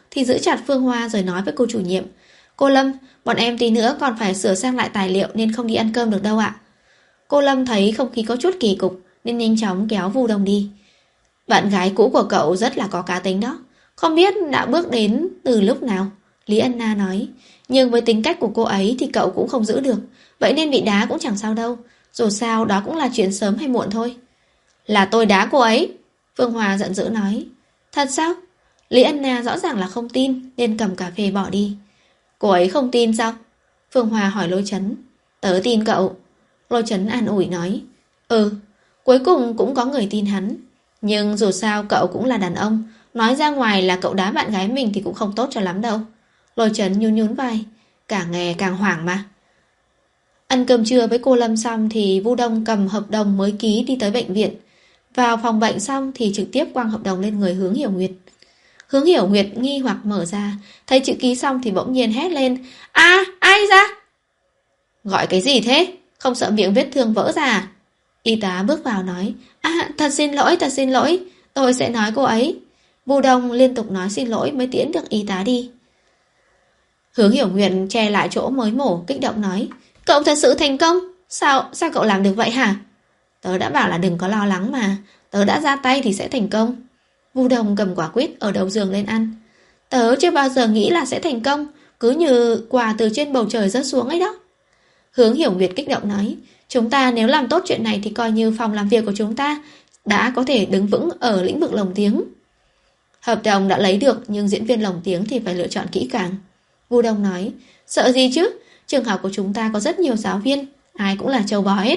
thì giữ chặt Phương Hoa rồi nói với cô chủ nhiệm: Cô Lâm, bọn em tí nữa còn phải sửa sang lại tài liệu nên không đi ăn cơm được đâu ạ. Cô Lâm thấy không khí có chút kỳ cục nên nhanh chóng kéo Vu Đông đi. Bạn gái cũ của cậu rất là có cá tính đó. Không biết đã bước đến từ lúc nào, Lý Ân Na nói. Nhưng với tính cách của cô ấy thì cậu cũng không giữ được. Vậy nên bị đá cũng chẳng sao đâu. Dù sao đó cũng là chuyện sớm hay muộn thôi. Là tôi đá cô ấy, Phương Hòa giận dữ nói. Thật sao? Lý Ân Na rõ ràng là không tin nên cầm cà phê bỏ đi. Cô ấy không tin sao? Phương Hòa hỏi Lôi Chấn. Tớ tin cậu. Lôi Chấn an ủi nói. Ừ, cuối cùng cũng có người tin hắn. Nhưng dù sao cậu cũng là đàn ông, nói ra ngoài là cậu đá bạn gái mình thì cũng không tốt cho lắm đâu. Lôi Chấn nhún nhún vai. Càng nghe càng hoảng mà. Ăn cơm trưa với cô Lâm xong thì Vu Đông cầm hợp đồng mới ký đi tới bệnh viện. Vào phòng bệnh xong thì trực tiếp quăng hợp đồng lên người Hướng Hiểu Nguyệt. Hướng Hiểu Nguyệt nghi hoặc mở ra, thấy chữ ký xong thì bỗng nhiên hét lên. À, ai ra? Gọi cái gì thế? Không sợ miệng vết thương vỡ ra à? Y tá bước vào nói. À, thật xin lỗi, thật xin lỗi. Tôi sẽ nói cô ấy. Vu Đông liên tục nói xin lỗi mới tiễn được y tá đi. Hướng Hiểu Nguyệt che lại chỗ mới mổ, kích động nói. Cậu thật sự thành công. Sao, sao cậu làm được vậy hả? Tớ đã bảo là đừng có lo lắng mà. Tớ đã ra tay thì sẽ thành công. Vu Đông cầm quả quýt ở đầu giường lên ăn. Tớ chưa bao giờ nghĩ là sẽ thành công. Cứ như quà từ trên bầu trời rớt xuống ấy đó. Hướng Hiểu Nguyệt kích động nói. Chúng ta nếu làm tốt chuyện này thì coi như phòng làm việc của chúng ta đã có thể đứng vững ở lĩnh vực lồng tiếng. Hợp đồng đã lấy được nhưng diễn viên lồng tiếng thì phải lựa chọn kỹ càng. Vu Đông nói. Sợ gì chứ? Trường học của chúng ta có rất nhiều giáo viên, ai cũng là trâu bò hết.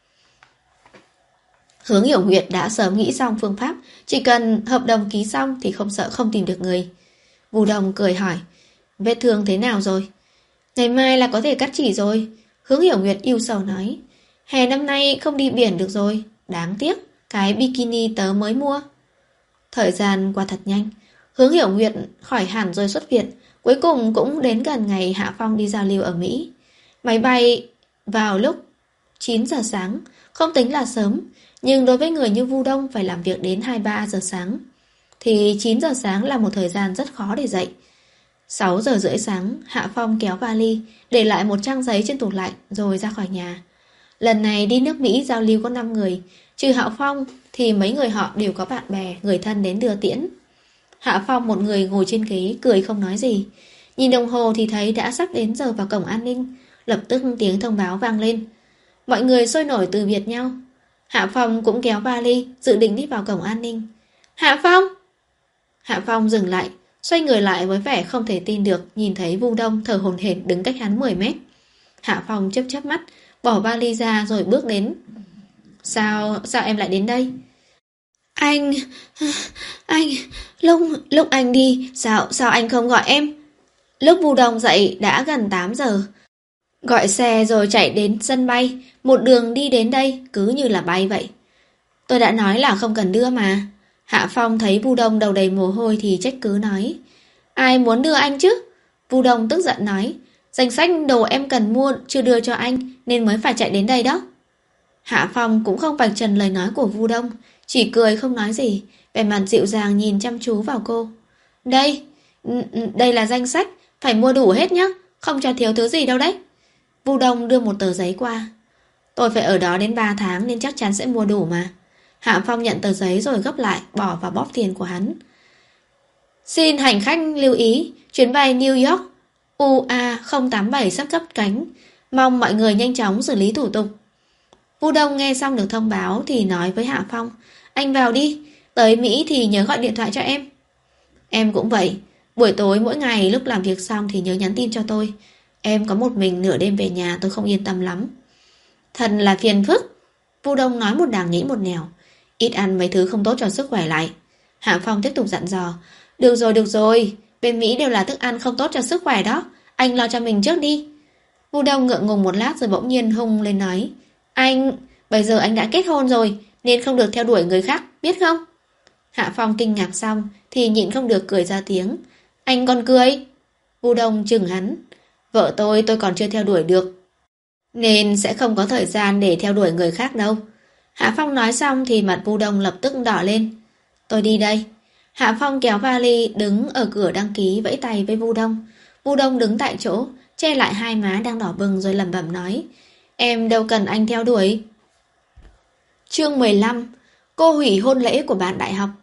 Hướng Hiểu Nguyệt đã sớm nghĩ xong phương pháp, chỉ cần hợp đồng ký xong thì không sợ không tìm được người. Vu Đông cười hỏi. Vết thương thế nào rồi? Ngày mai là có thể cắt chỉ rồi. Hướng Hiểu Nguyệt yêu sầu nói. Hè năm nay không đi biển được rồi. Đáng tiếc, cái bikini tớ mới mua. Thời gian qua thật nhanh. Hướng Hiểu Nguyệt khỏi hẳn rồi xuất viện. Cuối cùng cũng đến gần ngày Hạ Phong đi giao lưu ở Mỹ. Máy bay vào lúc chín giờ sáng, không tính là sớm. Nhưng đối với người như Vu Đông phải làm việc đến hai ba giờ sáng thì chín giờ sáng là một thời gian rất khó để dậy. Sáu giờ rưỡi sáng, Hạ Phong kéo vali, để lại một trang giấy trên tủ lạnh rồi ra khỏi nhà. Lần này đi nước Mỹ giao lưu có năm người, trừ Hạ Phong thì mấy người họ đều có bạn bè, người thân đến đưa tiễn. Hạ Phong một người ngồi trên ghế, cười không nói gì. Nhìn đồng hồ thì thấy đã sắp đến giờ vào cổng an ninh. Lập tức tiếng thông báo vang lên. Mọi người sôi nổi từ biệt nhau. Hạ Phong cũng kéo vali, dự định đi vào cổng an ninh. Hạ Phong! Hạ Phong dừng lại, xoay người lại với vẻ không thể tin được, nhìn thấy Vu Đông thở hổn hển đứng cách hắn mười mét. Hạ Phong chớp chớp mắt, bỏ vali ra rồi bước đến. Sao, sao em lại đến đây? Anh, anh, lúc, lúc anh đi, sao, sao anh không gọi em? Lúc Vu Đông dậy đã gần tám giờ. Gọi xe rồi chạy đến sân bay, một đường đi đến đây cứ như là bay vậy. Tôi đã nói là không cần đưa mà. Hạ Phong thấy Vu Đông đầu đầy mồ hôi thì trách cứ nói. Ai muốn đưa anh chứ? Vu Đông tức giận nói. Danh sách đồ em cần mua chưa đưa cho anh nên mới phải chạy đến đây đó. Hạ Phong cũng không vạch trần lời nói của Vu Đông, chỉ cười không nói gì, vẻ mặt dịu dàng nhìn chăm chú vào cô. Đây, đây là danh sách, phải mua đủ hết nhé, không cho thiếu thứ gì đâu đấy. Vu Đông đưa một tờ giấy qua. Tôi phải ở đó đến ba tháng nên chắc chắn sẽ mua đủ mà. Hạ Phong nhận tờ giấy rồi gấp lại, bỏ vào bóp tiền của hắn. Xin hành khách lưu ý, chuyến bay New York U A không tám bảy sắp cất cánh. Mong mọi người nhanh chóng xử lý thủ tục. Vu Đông nghe xong được thông báo thì nói với Hạ Phong. Anh vào đi, tới Mỹ thì nhớ gọi điện thoại cho em. Em cũng vậy, buổi tối mỗi ngày lúc làm việc xong thì nhớ nhắn tin cho tôi. Em có một mình nửa đêm về nhà tôi không yên tâm lắm. Thật là phiền phức. Vu Đông nói một đằng nghĩ một nẻo. Ít ăn mấy thứ không tốt cho sức khỏe lại. Hạ Phong tiếp tục dặn dò. Được rồi, được rồi, bên Mỹ đều là thức ăn không tốt cho sức khỏe đó. Anh lo cho mình trước đi. Vu Đông ngượng ngùng một lát rồi bỗng nhiên hung lên nói. Anh, bây giờ anh đã kết hôn rồi nên không được theo đuổi người khác, biết không? Hạ Phong kinh ngạc xong thì nhịn không được cười ra tiếng. Anh còn cười? Vu Đông chừng hắn. Vợ tôi tôi còn chưa theo đuổi được, nên sẽ không có thời gian để theo đuổi người khác đâu. Hạ Phong nói xong thì mặt Vu Đông lập tức đỏ lên. Tôi đi đây. Hạ Phong kéo vali đứng ở cửa đăng ký vẫy tay với Vu Đông. Vu Đông đứng tại chỗ, che lại hai má đang đỏ bừng rồi lẩm bẩm nói: Em đâu cần anh theo đuổi. Chương mười lăm. Cô hủy hôn lễ của bạn đại học.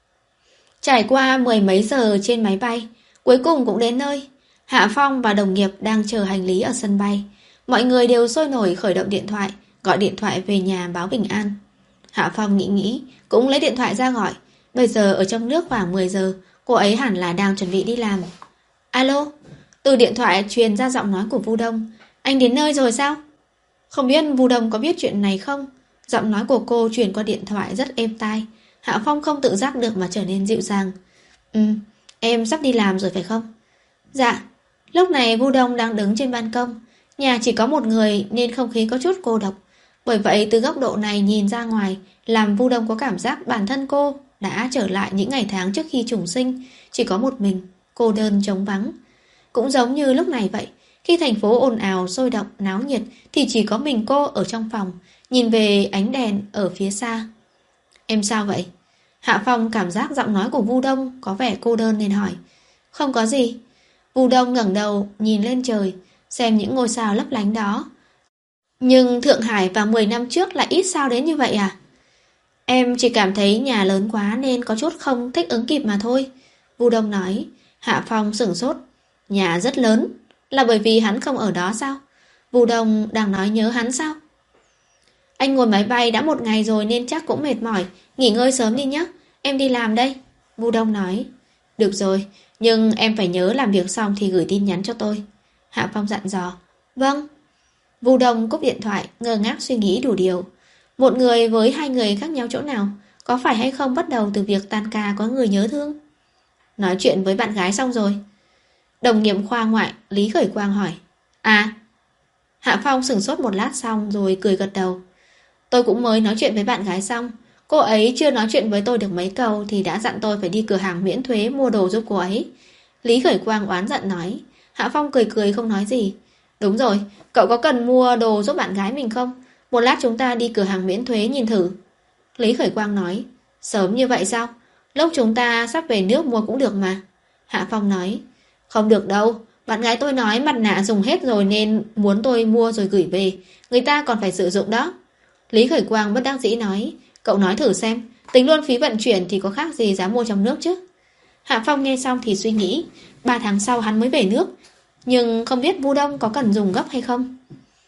Trải qua mười mấy giờ trên máy bay, cuối cùng cũng đến nơi. Hạ Phong và đồng nghiệp đang chờ hành lý ở sân bay. Mọi người đều sôi nổi khởi động điện thoại, gọi điện thoại về nhà báo bình an. Hạ Phong nghĩ nghĩ, cũng lấy điện thoại ra gọi. Bây giờ ở trong nước khoảng mười giờ, cô ấy hẳn là đang chuẩn bị đi làm. Alo, từ điện thoại truyền ra giọng nói của Vu Đông. Anh đến nơi rồi sao? Không biết Vu Đông có biết chuyện này không? Giọng nói của cô truyền qua điện thoại rất êm tai. Hạ Phong không tự giác được mà trở nên dịu dàng. Ừ, em sắp đi làm rồi phải không? Dạ. Lúc này Vu Đông đang đứng trên ban công. Nhà chỉ có một người nên không khí có chút cô độc. Bởi vậy từ góc độ này nhìn ra ngoài, làm Vu Đông có cảm giác bản thân cô đã trở lại những ngày tháng trước khi trùng sinh, chỉ có một mình, cô đơn trống vắng. Cũng giống như lúc này vậy, khi thành phố ồn ào, sôi động, náo nhiệt thì chỉ có mình cô ở trong phòng, nhìn về ánh đèn ở phía xa. Em sao vậy? Hạ Phong cảm giác giọng nói của Vu Đông có vẻ cô đơn nên hỏi. Không có gì. Vu Đông ngẩng đầu nhìn lên trời, xem những ngôi sao lấp lánh đó. Nhưng Thượng Hải vào mười năm trước lại ít sao đến như vậy à? Em chỉ cảm thấy nhà lớn quá nên có chút không thích ứng kịp mà thôi. Vu Đông nói. Hạ Phong sửng sốt. Nhà rất lớn, là bởi vì hắn không ở đó sao? Vu Đông đang nói nhớ hắn sao? Anh ngồi máy bay đã một ngày rồi nên chắc cũng mệt mỏi. Nghỉ ngơi sớm đi nhé, em đi làm đây. Vu Đông nói. Được rồi, nhưng em phải nhớ làm việc xong thì gửi tin nhắn cho tôi. Hạ Phong dặn dò. Vâng. Vu Đông cúp điện thoại, ngơ ngác suy nghĩ đủ điều. Một người với hai người khác nhau chỗ nào? Có phải hay không bắt đầu từ việc tan ca có người nhớ thương? Nói chuyện với bạn gái xong rồi. Đồng nghiệp khoa ngoại Lý Khởi Quang hỏi. À. Hạ Phong sửng sốt một lát xong rồi cười gật đầu. Tôi cũng mới nói chuyện với bạn gái xong. Cô ấy chưa nói chuyện với tôi được mấy câu thì đã dặn tôi phải đi cửa hàng miễn thuế mua đồ giúp cô ấy. Lý Khởi Quang oán giận nói. Hạ Phong cười cười không nói gì. Đúng rồi, cậu có cần mua đồ giúp bạn gái mình không? Một lát chúng ta đi cửa hàng miễn thuế nhìn thử. Lý Khởi Quang nói. Sớm như vậy sao? Lúc chúng ta sắp về nước mua cũng được mà. Hạ Phong nói. Không được đâu, bạn gái tôi nói mặt nạ dùng hết rồi nên muốn tôi mua rồi gửi về. Người ta còn phải sử dụng đó. Lý Khởi Quang bất đắc dĩ nói. Cậu nói thử xem, tính luôn phí vận chuyển thì có khác gì giá mua trong nước chứ? Hạ Phong nghe xong thì suy nghĩ. Ba tháng sau hắn mới về nước, nhưng không biết Vu Đông có cần dùng gấp hay không.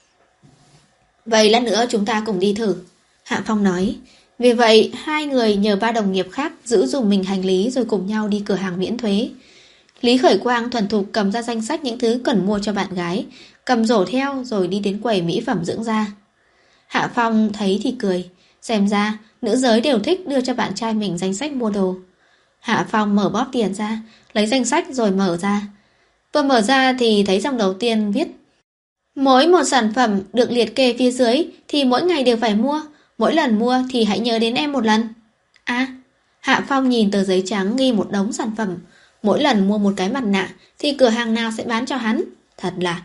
Vậy lát nữa chúng ta cùng đi thử. Hạ Phong nói. Vì vậy hai người nhờ ba đồng nghiệp khác giữ dùng mình hành lý rồi cùng nhau đi cửa hàng miễn thuế. Lý Khởi Quang thuần thục cầm ra danh sách những thứ cần mua cho bạn gái, cầm rổ theo rồi đi đến quầy mỹ phẩm dưỡng da. Hạ Phong thấy thì cười. Xem ra nữ giới đều thích đưa cho bạn trai mình danh sách mua đồ. Hạ Phong mở bóp tiền ra, lấy danh sách rồi mở ra. Vừa mở ra thì thấy dòng đầu tiên viết: mỗi một sản phẩm được liệt kê phía dưới thì mỗi ngày đều phải mua. Mỗi lần mua thì hãy nhớ đến em một lần. À, Hạ Phong nhìn tờ giấy trắng ghi một đống sản phẩm. Mỗi lần mua một cái mặt nạ thì cửa hàng nào sẽ bán cho hắn. Thật là...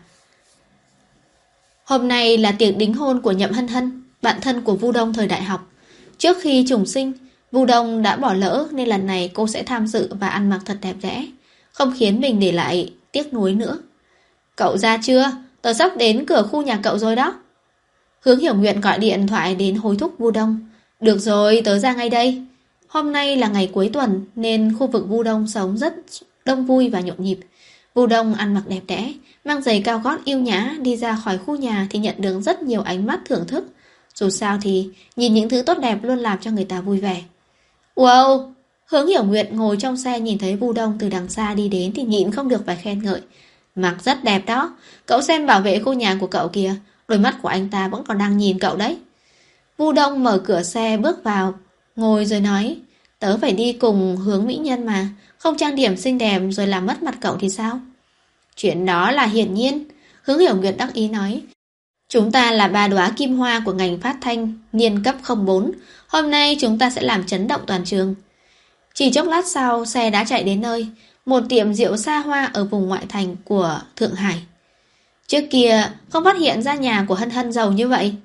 Hôm nay là tiệc đính hôn của Nhậm Hân Hân, bạn thân của Vu Đông thời đại học. Trước khi trùng sinh, Vu Đông đã bỏ lỡ nên lần này cô sẽ tham dự và ăn mặc thật đẹp đẽ, không khiến mình để lại tiếc nuối nữa. Cậu ra chưa? Tớ sắp đến cửa khu nhà cậu rồi đó. Hướng Hiểu Nguyện gọi điện thoại đến hối thúc Vu Đông. Được rồi, tớ ra ngay đây. Hôm nay là ngày cuối tuần nên khu vực Vu Đông sống rất đông vui và nhộn nhịp. Vu Đông ăn mặc đẹp đẽ, mang giày cao gót yêu nhã đi ra khỏi khu nhà thì nhận được rất nhiều ánh mắt thưởng thức. Dù sao thì nhìn những thứ tốt đẹp luôn làm cho người ta vui vẻ. Wow! Hướng Hiểu Nguyệt ngồi trong xe nhìn thấy Vu Đông từ đằng xa đi đến thì nhịn không được phải khen ngợi. Mặc rất đẹp đó. Cậu xem bảo vệ khu nhà của cậu kìa, đôi mắt của anh ta vẫn còn đang nhìn cậu đấy. Vu Đông mở cửa xe bước vào, ngồi rồi nói: tớ phải đi cùng Hướng mỹ nhân mà, không trang điểm xinh đẹp rồi làm mất mặt cậu thì sao? Chuyện đó là hiển nhiên. Hướng Hiểu Nguyệt đắc ý nói: chúng ta là ba đóa kim hoa của ngành phát thanh niên cấp không bốn. Hôm nay chúng ta sẽ làm chấn động toàn trường. Chỉ chốc lát sau, xe đã chạy đến nơi, một tiệm rượu xa hoa ở vùng ngoại thành của Thượng Hải. Trước kia không phát hiện ra nhà của Hân Hân giàu như vậy.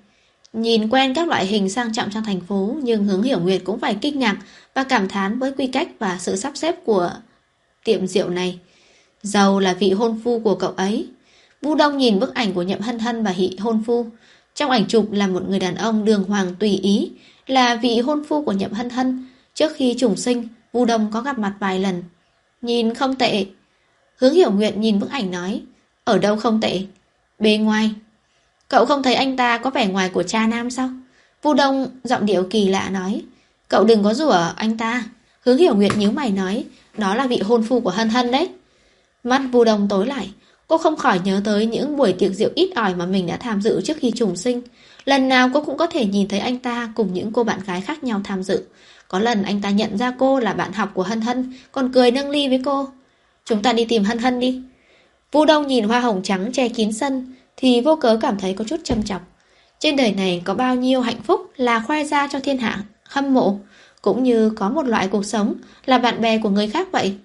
Nhìn quen các loại hình sang trọng trong thành phố, nhưng Hướng Hiểu Nguyệt cũng phải kinh ngạc và cảm thán với quy cách và sự sắp xếp của tiệm rượu này. Giàu là vị hôn phu của cậu ấy. Vu Đông nhìn bức ảnh của Nhậm Hân Hân và vị hôn phu. Trong ảnh chụp là một người đàn ông đường hoàng tùy ý, là vị hôn phu của Nhậm Hân Hân. Trước khi trùng sinh, Vu Đông có gặp mặt vài lần. Nhìn không tệ. Hướng Hiểu Nguyệt nhìn bức ảnh nói, ở đâu không tệ? Bề ngoài. Cậu không thấy anh ta có vẻ ngoài của cha nam sao? Vu Đông giọng điệu kỳ lạ nói, cậu đừng có rủa anh ta. Hướng Hiểu Nguyệt nhíu mày nói, đó là vị hôn phu của Hân Hân đấy. Mắt Vu Đông tối lại, cô không khỏi nhớ tới những buổi tiệc rượu ít ỏi mà mình đã tham dự trước khi trùng sinh. Lần nào cô cũng có thể nhìn thấy anh ta cùng những cô bạn gái khác nhau tham dự. Có lần anh ta nhận ra cô là bạn học của Hân Hân, còn cười nâng ly với cô. Chúng ta đi tìm Hân Hân đi. Vu Đông nhìn hoa hồng trắng che kín sân thì vô cớ cảm thấy có chút châm chọc. Trên đời này có bao nhiêu hạnh phúc là khoe ra cho thiên hạ hâm mộ, cũng như có một loại cuộc sống là bạn bè của người khác vậy.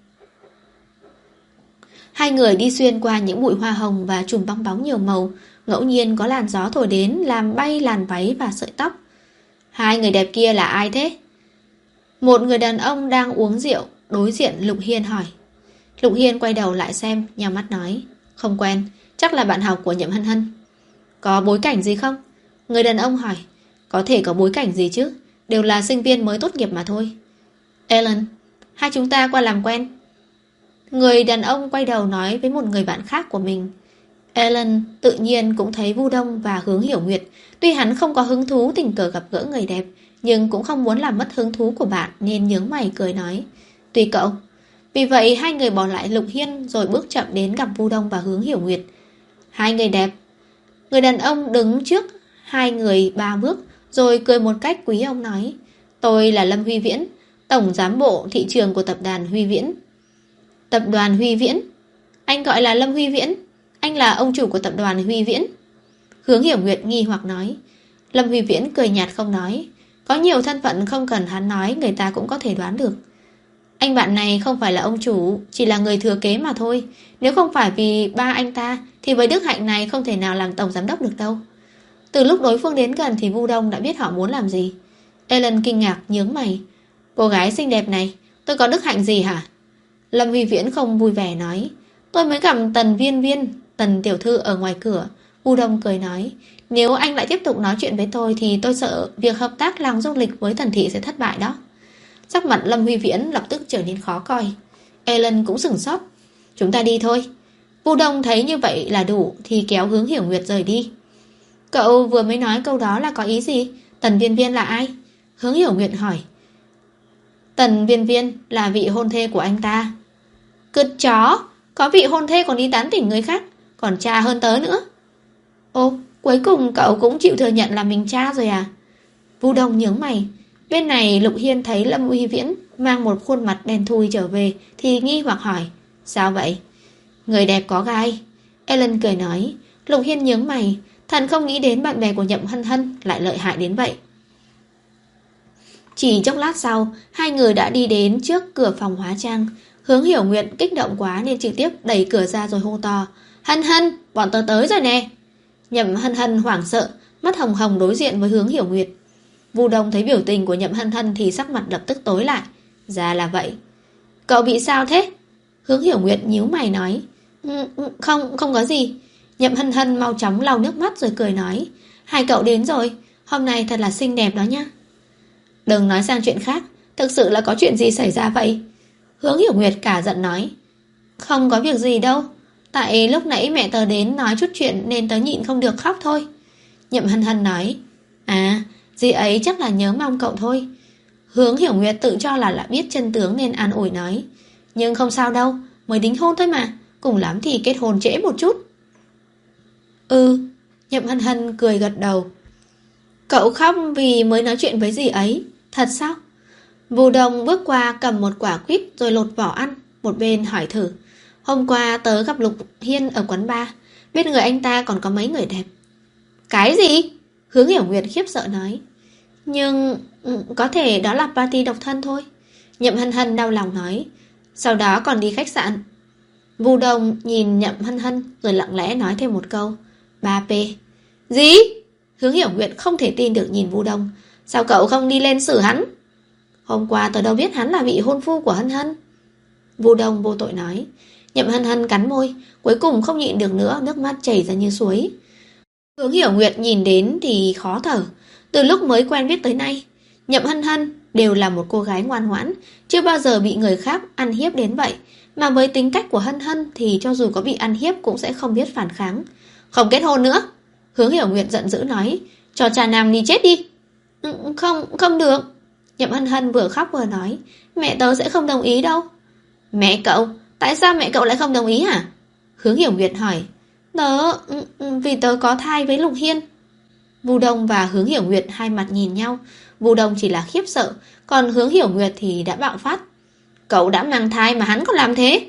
Hai người đi xuyên qua những bụi hoa hồng và chùm bong bóng nhiều màu, ngẫu nhiên có làn gió thổi đến làm bay làn váy và sợi tóc. Hai người đẹp kia là ai thế? Một người đàn ông đang uống rượu đối diện Lục Hiên hỏi. Lục Hiên quay đầu lại xem, nhào mắt nói, không quen, chắc là bạn học của Nhậm Hân Hân. Có bối cảnh gì không? Người đàn ông hỏi. Có thể có bối cảnh gì chứ, đều là sinh viên mới tốt nghiệp mà thôi. Ellen, hai chúng ta qua làm quen. Người đàn ông quay đầu nói với một người bạn khác của mình. Ellen tự nhiên cũng thấy Vu Đông và Hướng Hiểu Nguyệt. Tuy hắn không có hứng thú tình cờ gặp gỡ người đẹp, nhưng cũng không muốn làm mất hứng thú của bạn, nên nhướng mày cười nói, tùy cậu. Vì vậy hai người bỏ lại Lục Hiên rồi bước chậm đến gặp Vu Đông và Hướng Hiểu Nguyệt. Hai người đẹp. Người đàn ông đứng trước hai người ba bước, rồi cười một cách quý ông nói, tôi là Lâm Huy Viễn, tổng giám bộ thị trường của tập đoàn Huy Viễn. Tập đoàn Huy Viễn? Anh gọi là Lâm Huy Viễn? Anh là ông chủ của tập đoàn Huy Viễn? Hướng Hiểu Nguyệt nghi hoặc nói. Lâm Huy Viễn cười nhạt không nói. Có nhiều thân phận không cần hắn nói, người ta cũng có thể đoán được. Anh bạn này không phải là ông chủ, chỉ là người thừa kế mà thôi. Nếu không phải vì ba anh ta thì với đức hạnh này không thể nào làm tổng giám đốc được đâu. Từ lúc đối phương đến gần thì Vu Đông đã biết họ muốn làm gì. Ellen kinh ngạc nhướng mày. Cô gái xinh đẹp này, tôi có đức hạnh gì hả? Lâm Huy Viễn không vui vẻ nói, tôi mới gặp Tần Viên Viên, Tần tiểu thư ở ngoài cửa. Vu Đông cười nói, nếu anh lại tiếp tục nói chuyện với tôi thì tôi sợ việc hợp tác làm du lịch với Tần thị sẽ thất bại đó. Sắc mặt Lâm Huy Viễn lập tức trở nên khó coi. Ellen cũng sửng sốt. Chúng ta đi thôi. Vu Đông thấy như vậy là đủ thì kéo Hướng Hiểu Nguyệt rời đi. Cậu vừa mới nói câu đó là có ý gì? Tần Viên Viên là ai? Hướng Hiểu Nguyệt hỏi. Tần Viên Viên là vị hôn thê của anh ta. Cứt chó, có vị hôn thê còn đi tán tỉnh người khác, còn cha hơn tớ nữa. Ô, cuối cùng cậu cũng chịu thừa nhận là mình cha rồi à? Vu Đông nhướng mày. Bên này Lục Hiên thấy Lâm Uy Viễn mang một khuôn mặt đen thui trở về thì nghi hoặc hỏi, sao vậy? Người đẹp có gai. Ellen cười nói. Lục Hiên nhướng mày, thần không nghĩ đến bạn bè của Nhậm Hân Hân lại lợi hại đến vậy. Chỉ chốc lát sau, hai người đã đi đến trước cửa phòng hóa trang. Hướng Hiểu Nguyệt kích động quá nên trực tiếp đẩy cửa ra rồi hô to, Hân Hân, bọn tớ tới rồi nè. Nhậm Hân Hân hoảng sợ, mắt hồng hồng đối diện với Hướng Hiểu Nguyệt. Vu Đông thấy biểu tình của Nhậm Hân Hân thì sắc mặt lập tức tối lại. Ra là vậy. Cậu bị sao thế? Hướng Hiểu Nguyệt nhíu mày nói. Không, không có gì. Nhậm Hân Hân mau chóng lau nước mắt rồi cười nói, hai cậu đến rồi, hôm nay thật là xinh đẹp đó nha. Đừng nói sang chuyện khác, thực sự là có chuyện gì xảy ra vậy? Hướng Hiểu Nguyệt cả giận nói. Không có việc gì đâu, tại lúc nãy mẹ tớ đến nói chút chuyện nên tớ nhịn không được khóc thôi. Nhậm Hân Hân nói. À, dì ấy chắc là nhớ mong cậu thôi. Hướng Hiểu Nguyệt tự cho là đã biết chân tướng nên an ủi nói. Nhưng không sao đâu, mới đính hôn thôi mà, cùng lắm thì kết hôn trễ một chút. Ừ, Nhậm Hân Hân cười gật đầu. Cậu khóc vì mới nói chuyện với dì ấy, thật sao? Vu Đông bước qua cầm một quả quýt rồi lột vỏ ăn, một bên hỏi thử. Hôm qua tớ gặp Lục Hiên ở quán bar, bên người anh ta còn có mấy người đẹp. Cái gì? Hướng Hiểu Nguyệt khiếp sợ nói. Nhưng có thể đó là party độc thân thôi. Nhậm Hân Hân đau lòng nói. Sau đó còn đi khách sạn. Vu Đông nhìn Nhậm Hân Hân rồi lặng lẽ nói thêm một câu. ba P. Gì? Hướng Hiểu Nguyệt không thể tin được nhìn Vu Đông. Sao cậu không đi lên xử hắn? Hôm qua tớ đâu biết hắn là vị hôn phu của Hân Hân. Vu Đông vô tội nói. Nhậm Hân Hân cắn môi, cuối cùng không nhịn được nữa, nước mắt chảy ra như suối. Hướng Hiểu Nguyệt nhìn đến thì khó thở. Từ lúc mới quen biết tới nay, Nhậm Hân Hân đều là một cô gái ngoan ngoãn, chưa bao giờ bị người khác ăn hiếp đến vậy. Mà với tính cách của Hân Hân thì cho dù có bị ăn hiếp cũng sẽ không biết phản kháng. Không kết hôn nữa. Hướng Hiểu Nguyệt giận dữ nói. Cho cha nam đi chết đi. Ừ, không, không được. Nhậm Hân Hân vừa khóc vừa nói. Mẹ tớ sẽ không đồng ý đâu. Mẹ cậu? Tại sao mẹ cậu lại không đồng ý hả? Hướng Hiểu Nguyệt hỏi. Tớ, vì tớ có thai với Lục Hiên. Vu Đông và Hướng Hiểu Nguyệt hai mặt nhìn nhau. Vu Đông chỉ là khiếp sợ, còn Hướng Hiểu Nguyệt thì đã bạo phát. Cậu đã mang thai mà hắn có làm thế?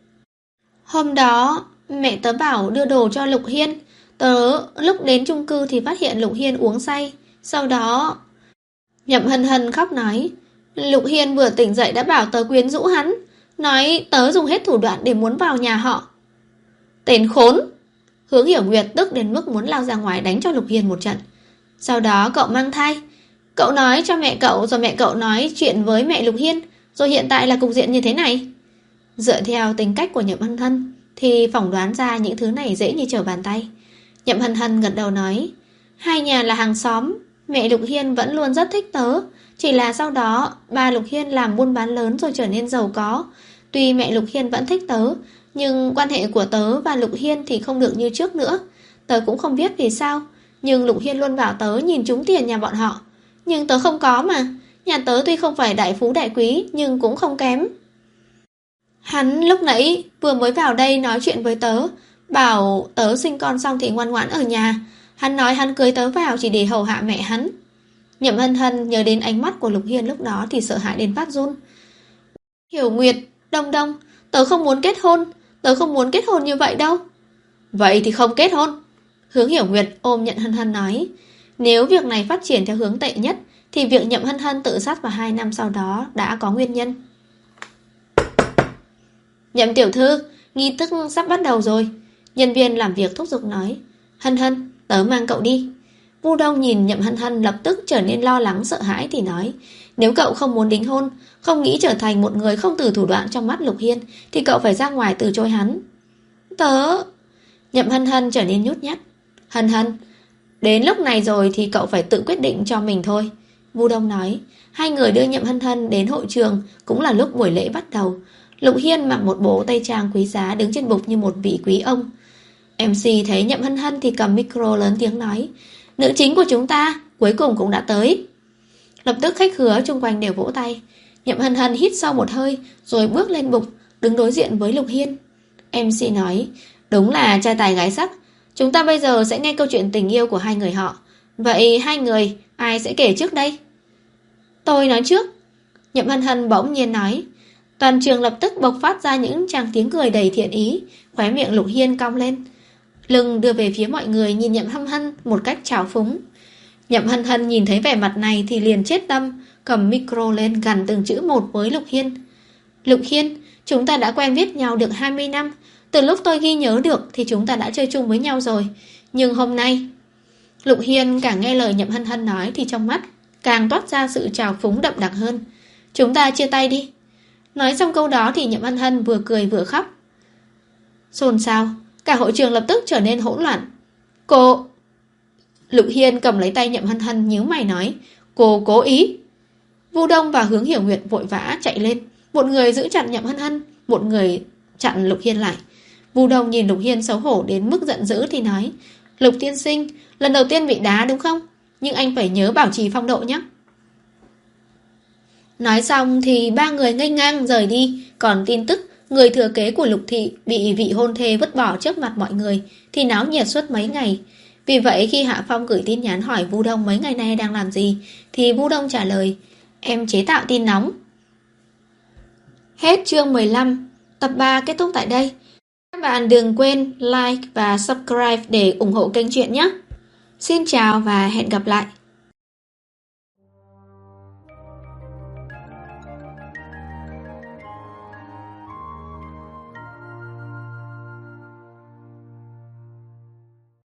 Hôm đó mẹ tớ bảo đưa đồ cho Lục Hiên. Tớ lúc đến chung cư thì phát hiện Lục Hiên uống say. Sau đó... Nhậm Hân Hân khóc nói. Lục Hiên vừa tỉnh dậy đã bảo tớ quyến rũ hắn, nói tớ dùng hết thủ đoạn để muốn vào nhà họ. Tên khốn! Hướng Hiểu Nguyệt tức đến mức muốn lao ra ngoài đánh cho Lục Hiên một trận. Sau đó cậu mang thai. Cậu nói cho mẹ cậu, rồi mẹ cậu nói chuyện với mẹ Lục Hiên, rồi hiện tại là cục diện như thế này. Dựa theo tính cách của Nhậm Hân Hân thì phỏng đoán ra những thứ này dễ như trở bàn tay. Nhậm Hân Hân gật đầu nói. Hai nhà là hàng xóm, mẹ Lục Hiên vẫn luôn rất thích tớ. Chỉ là sau đó ba Lục Hiên làm buôn bán lớn rồi trở nên giàu có. Tuy mẹ Lục Hiên vẫn thích tớ, nhưng quan hệ của tớ và Lục Hiên thì không được như trước nữa. Tớ cũng không biết vì sao, nhưng Lục Hiên luôn bảo tớ nhìn trúng tiền nhà bọn họ. Nhưng tớ không có mà. Nhà tớ tuy không phải đại phú đại quý, nhưng cũng không kém. Hắn lúc nãy vừa mới vào đây nói chuyện với tớ, bảo tớ sinh con xong thì ngoan ngoãn ở nhà. Hắn nói hắn cưới tớ vào chỉ để hầu hạ mẹ hắn. Nhậm Hân Hân nhớ đến ánh mắt của Lục Hiên lúc đó thì sợ hãi đến phát run. Hiểu Nguyệt, Đông Đông, tớ không muốn kết hôn. Tớ không muốn kết hôn như vậy đâu. Vậy thì không kết hôn. Hướng Hiểu Nguyệt ôm Nhậm Hân Hân nói. Nếu việc này phát triển theo hướng tệ nhất thì việc Nhậm Hân Hân tự sát vào hai năm sau đó đã có nguyên nhân. Nhậm tiểu thư, nghi thức sắp bắt đầu rồi. Nhân viên làm việc thúc giục nói. Hân Hân, tớ mang cậu đi. Vu Đông nhìn Nhậm Hân Hân lập tức trở nên lo lắng sợ hãi thì nói. Nếu cậu không muốn đính hôn, không nghĩ trở thành một người không từ thủ đoạn trong mắt Lục Hiên, thì cậu phải ra ngoài từ chối hắn. Tớ... Nhậm Hân Hân trở nên nhút nhát. Hân Hân, đến lúc này rồi thì cậu phải tự quyết định cho mình thôi. Vu Đông nói. Hai người đưa Nhậm Hân Hân đến hội trường, cũng là lúc buổi lễ bắt đầu. Lục Hiên mặc một bộ tây trang quý giá đứng trên bục như một vị quý ông. em xê thấy Nhậm Hân Hân thì cầm micro lớn tiếng nói. Nữ chính của chúng ta cuối cùng cũng đã tới. Lập tức khách khứa chung quanh đều vỗ tay. Nhậm Hân Hân hít sâu một hơi rồi bước lên bục, đứng đối diện với Lục Hiên. em xê nói. Đúng là trai tài gái sắc. Chúng ta bây giờ sẽ nghe câu chuyện tình yêu của hai người họ. Vậy hai người ai sẽ kể trước đây? Tôi nói trước. Nhậm Hân Hân bỗng nhiên nói. Toàn trường lập tức bộc phát ra những tràng tiếng cười đầy thiện ý. Khóe miệng Lục Hiên cong lên, lưng đưa về phía mọi người, nhìn Nhậm Hân Hân một cách trào phúng. Nhậm Hân Hân nhìn thấy vẻ mặt này thì liền chết tâm, cầm micro lên gằn từng chữ một với Lục Hiên. Lục Hiên, chúng ta đã quen biết nhau được hai mươi năm. Từ lúc tôi ghi nhớ được thì chúng ta đã chơi chung với nhau rồi. Nhưng hôm nay... Lục Hiên càng nghe lời Nhậm Hân Hân nói thì trong mắt càng toát ra sự trào phúng đậm đặc hơn. Chúng ta chia tay đi. Nói xong câu đó thì Nhậm Hân Hân vừa cười vừa khóc. Xôn xao, cả hội trường lập tức trở nên hỗn loạn. Cô... Lục Hiên cầm lấy tay Nhậm Hân Hân nhíu mày nói. Cô cố ý. Vu Đông và Hướng Hiểu Nguyệt vội vã chạy lên. Một người giữ chặt Nhậm Hân Hân, một người chặn Lục Hiên lại. Vu Đông nhìn Lục Hiên xấu hổ đến mức giận dữ thì nói. Lục tiên sinh, lần đầu tiên bị đá đúng không? Nhưng anh phải nhớ bảo trì phong độ nhé. Nói xong thì ba người ngây ngang rời đi. Còn tin tức người thừa kế của Lục thị bị vị hôn thê vứt bỏ trước mặt mọi người thì náo nhiệt suốt mấy ngày. Vì vậy khi Hạ Phong gửi tin nhắn hỏi Vu Đông mấy ngày nay đang làm gì thì Vu Đông trả lời. Em chế tạo tin nóng. Hết chương mười lăm. Tập ba kết thúc tại đây. Các bạn đừng quên like và subscribe để ủng hộ kênh truyện nhé. Xin chào và hẹn gặp lại.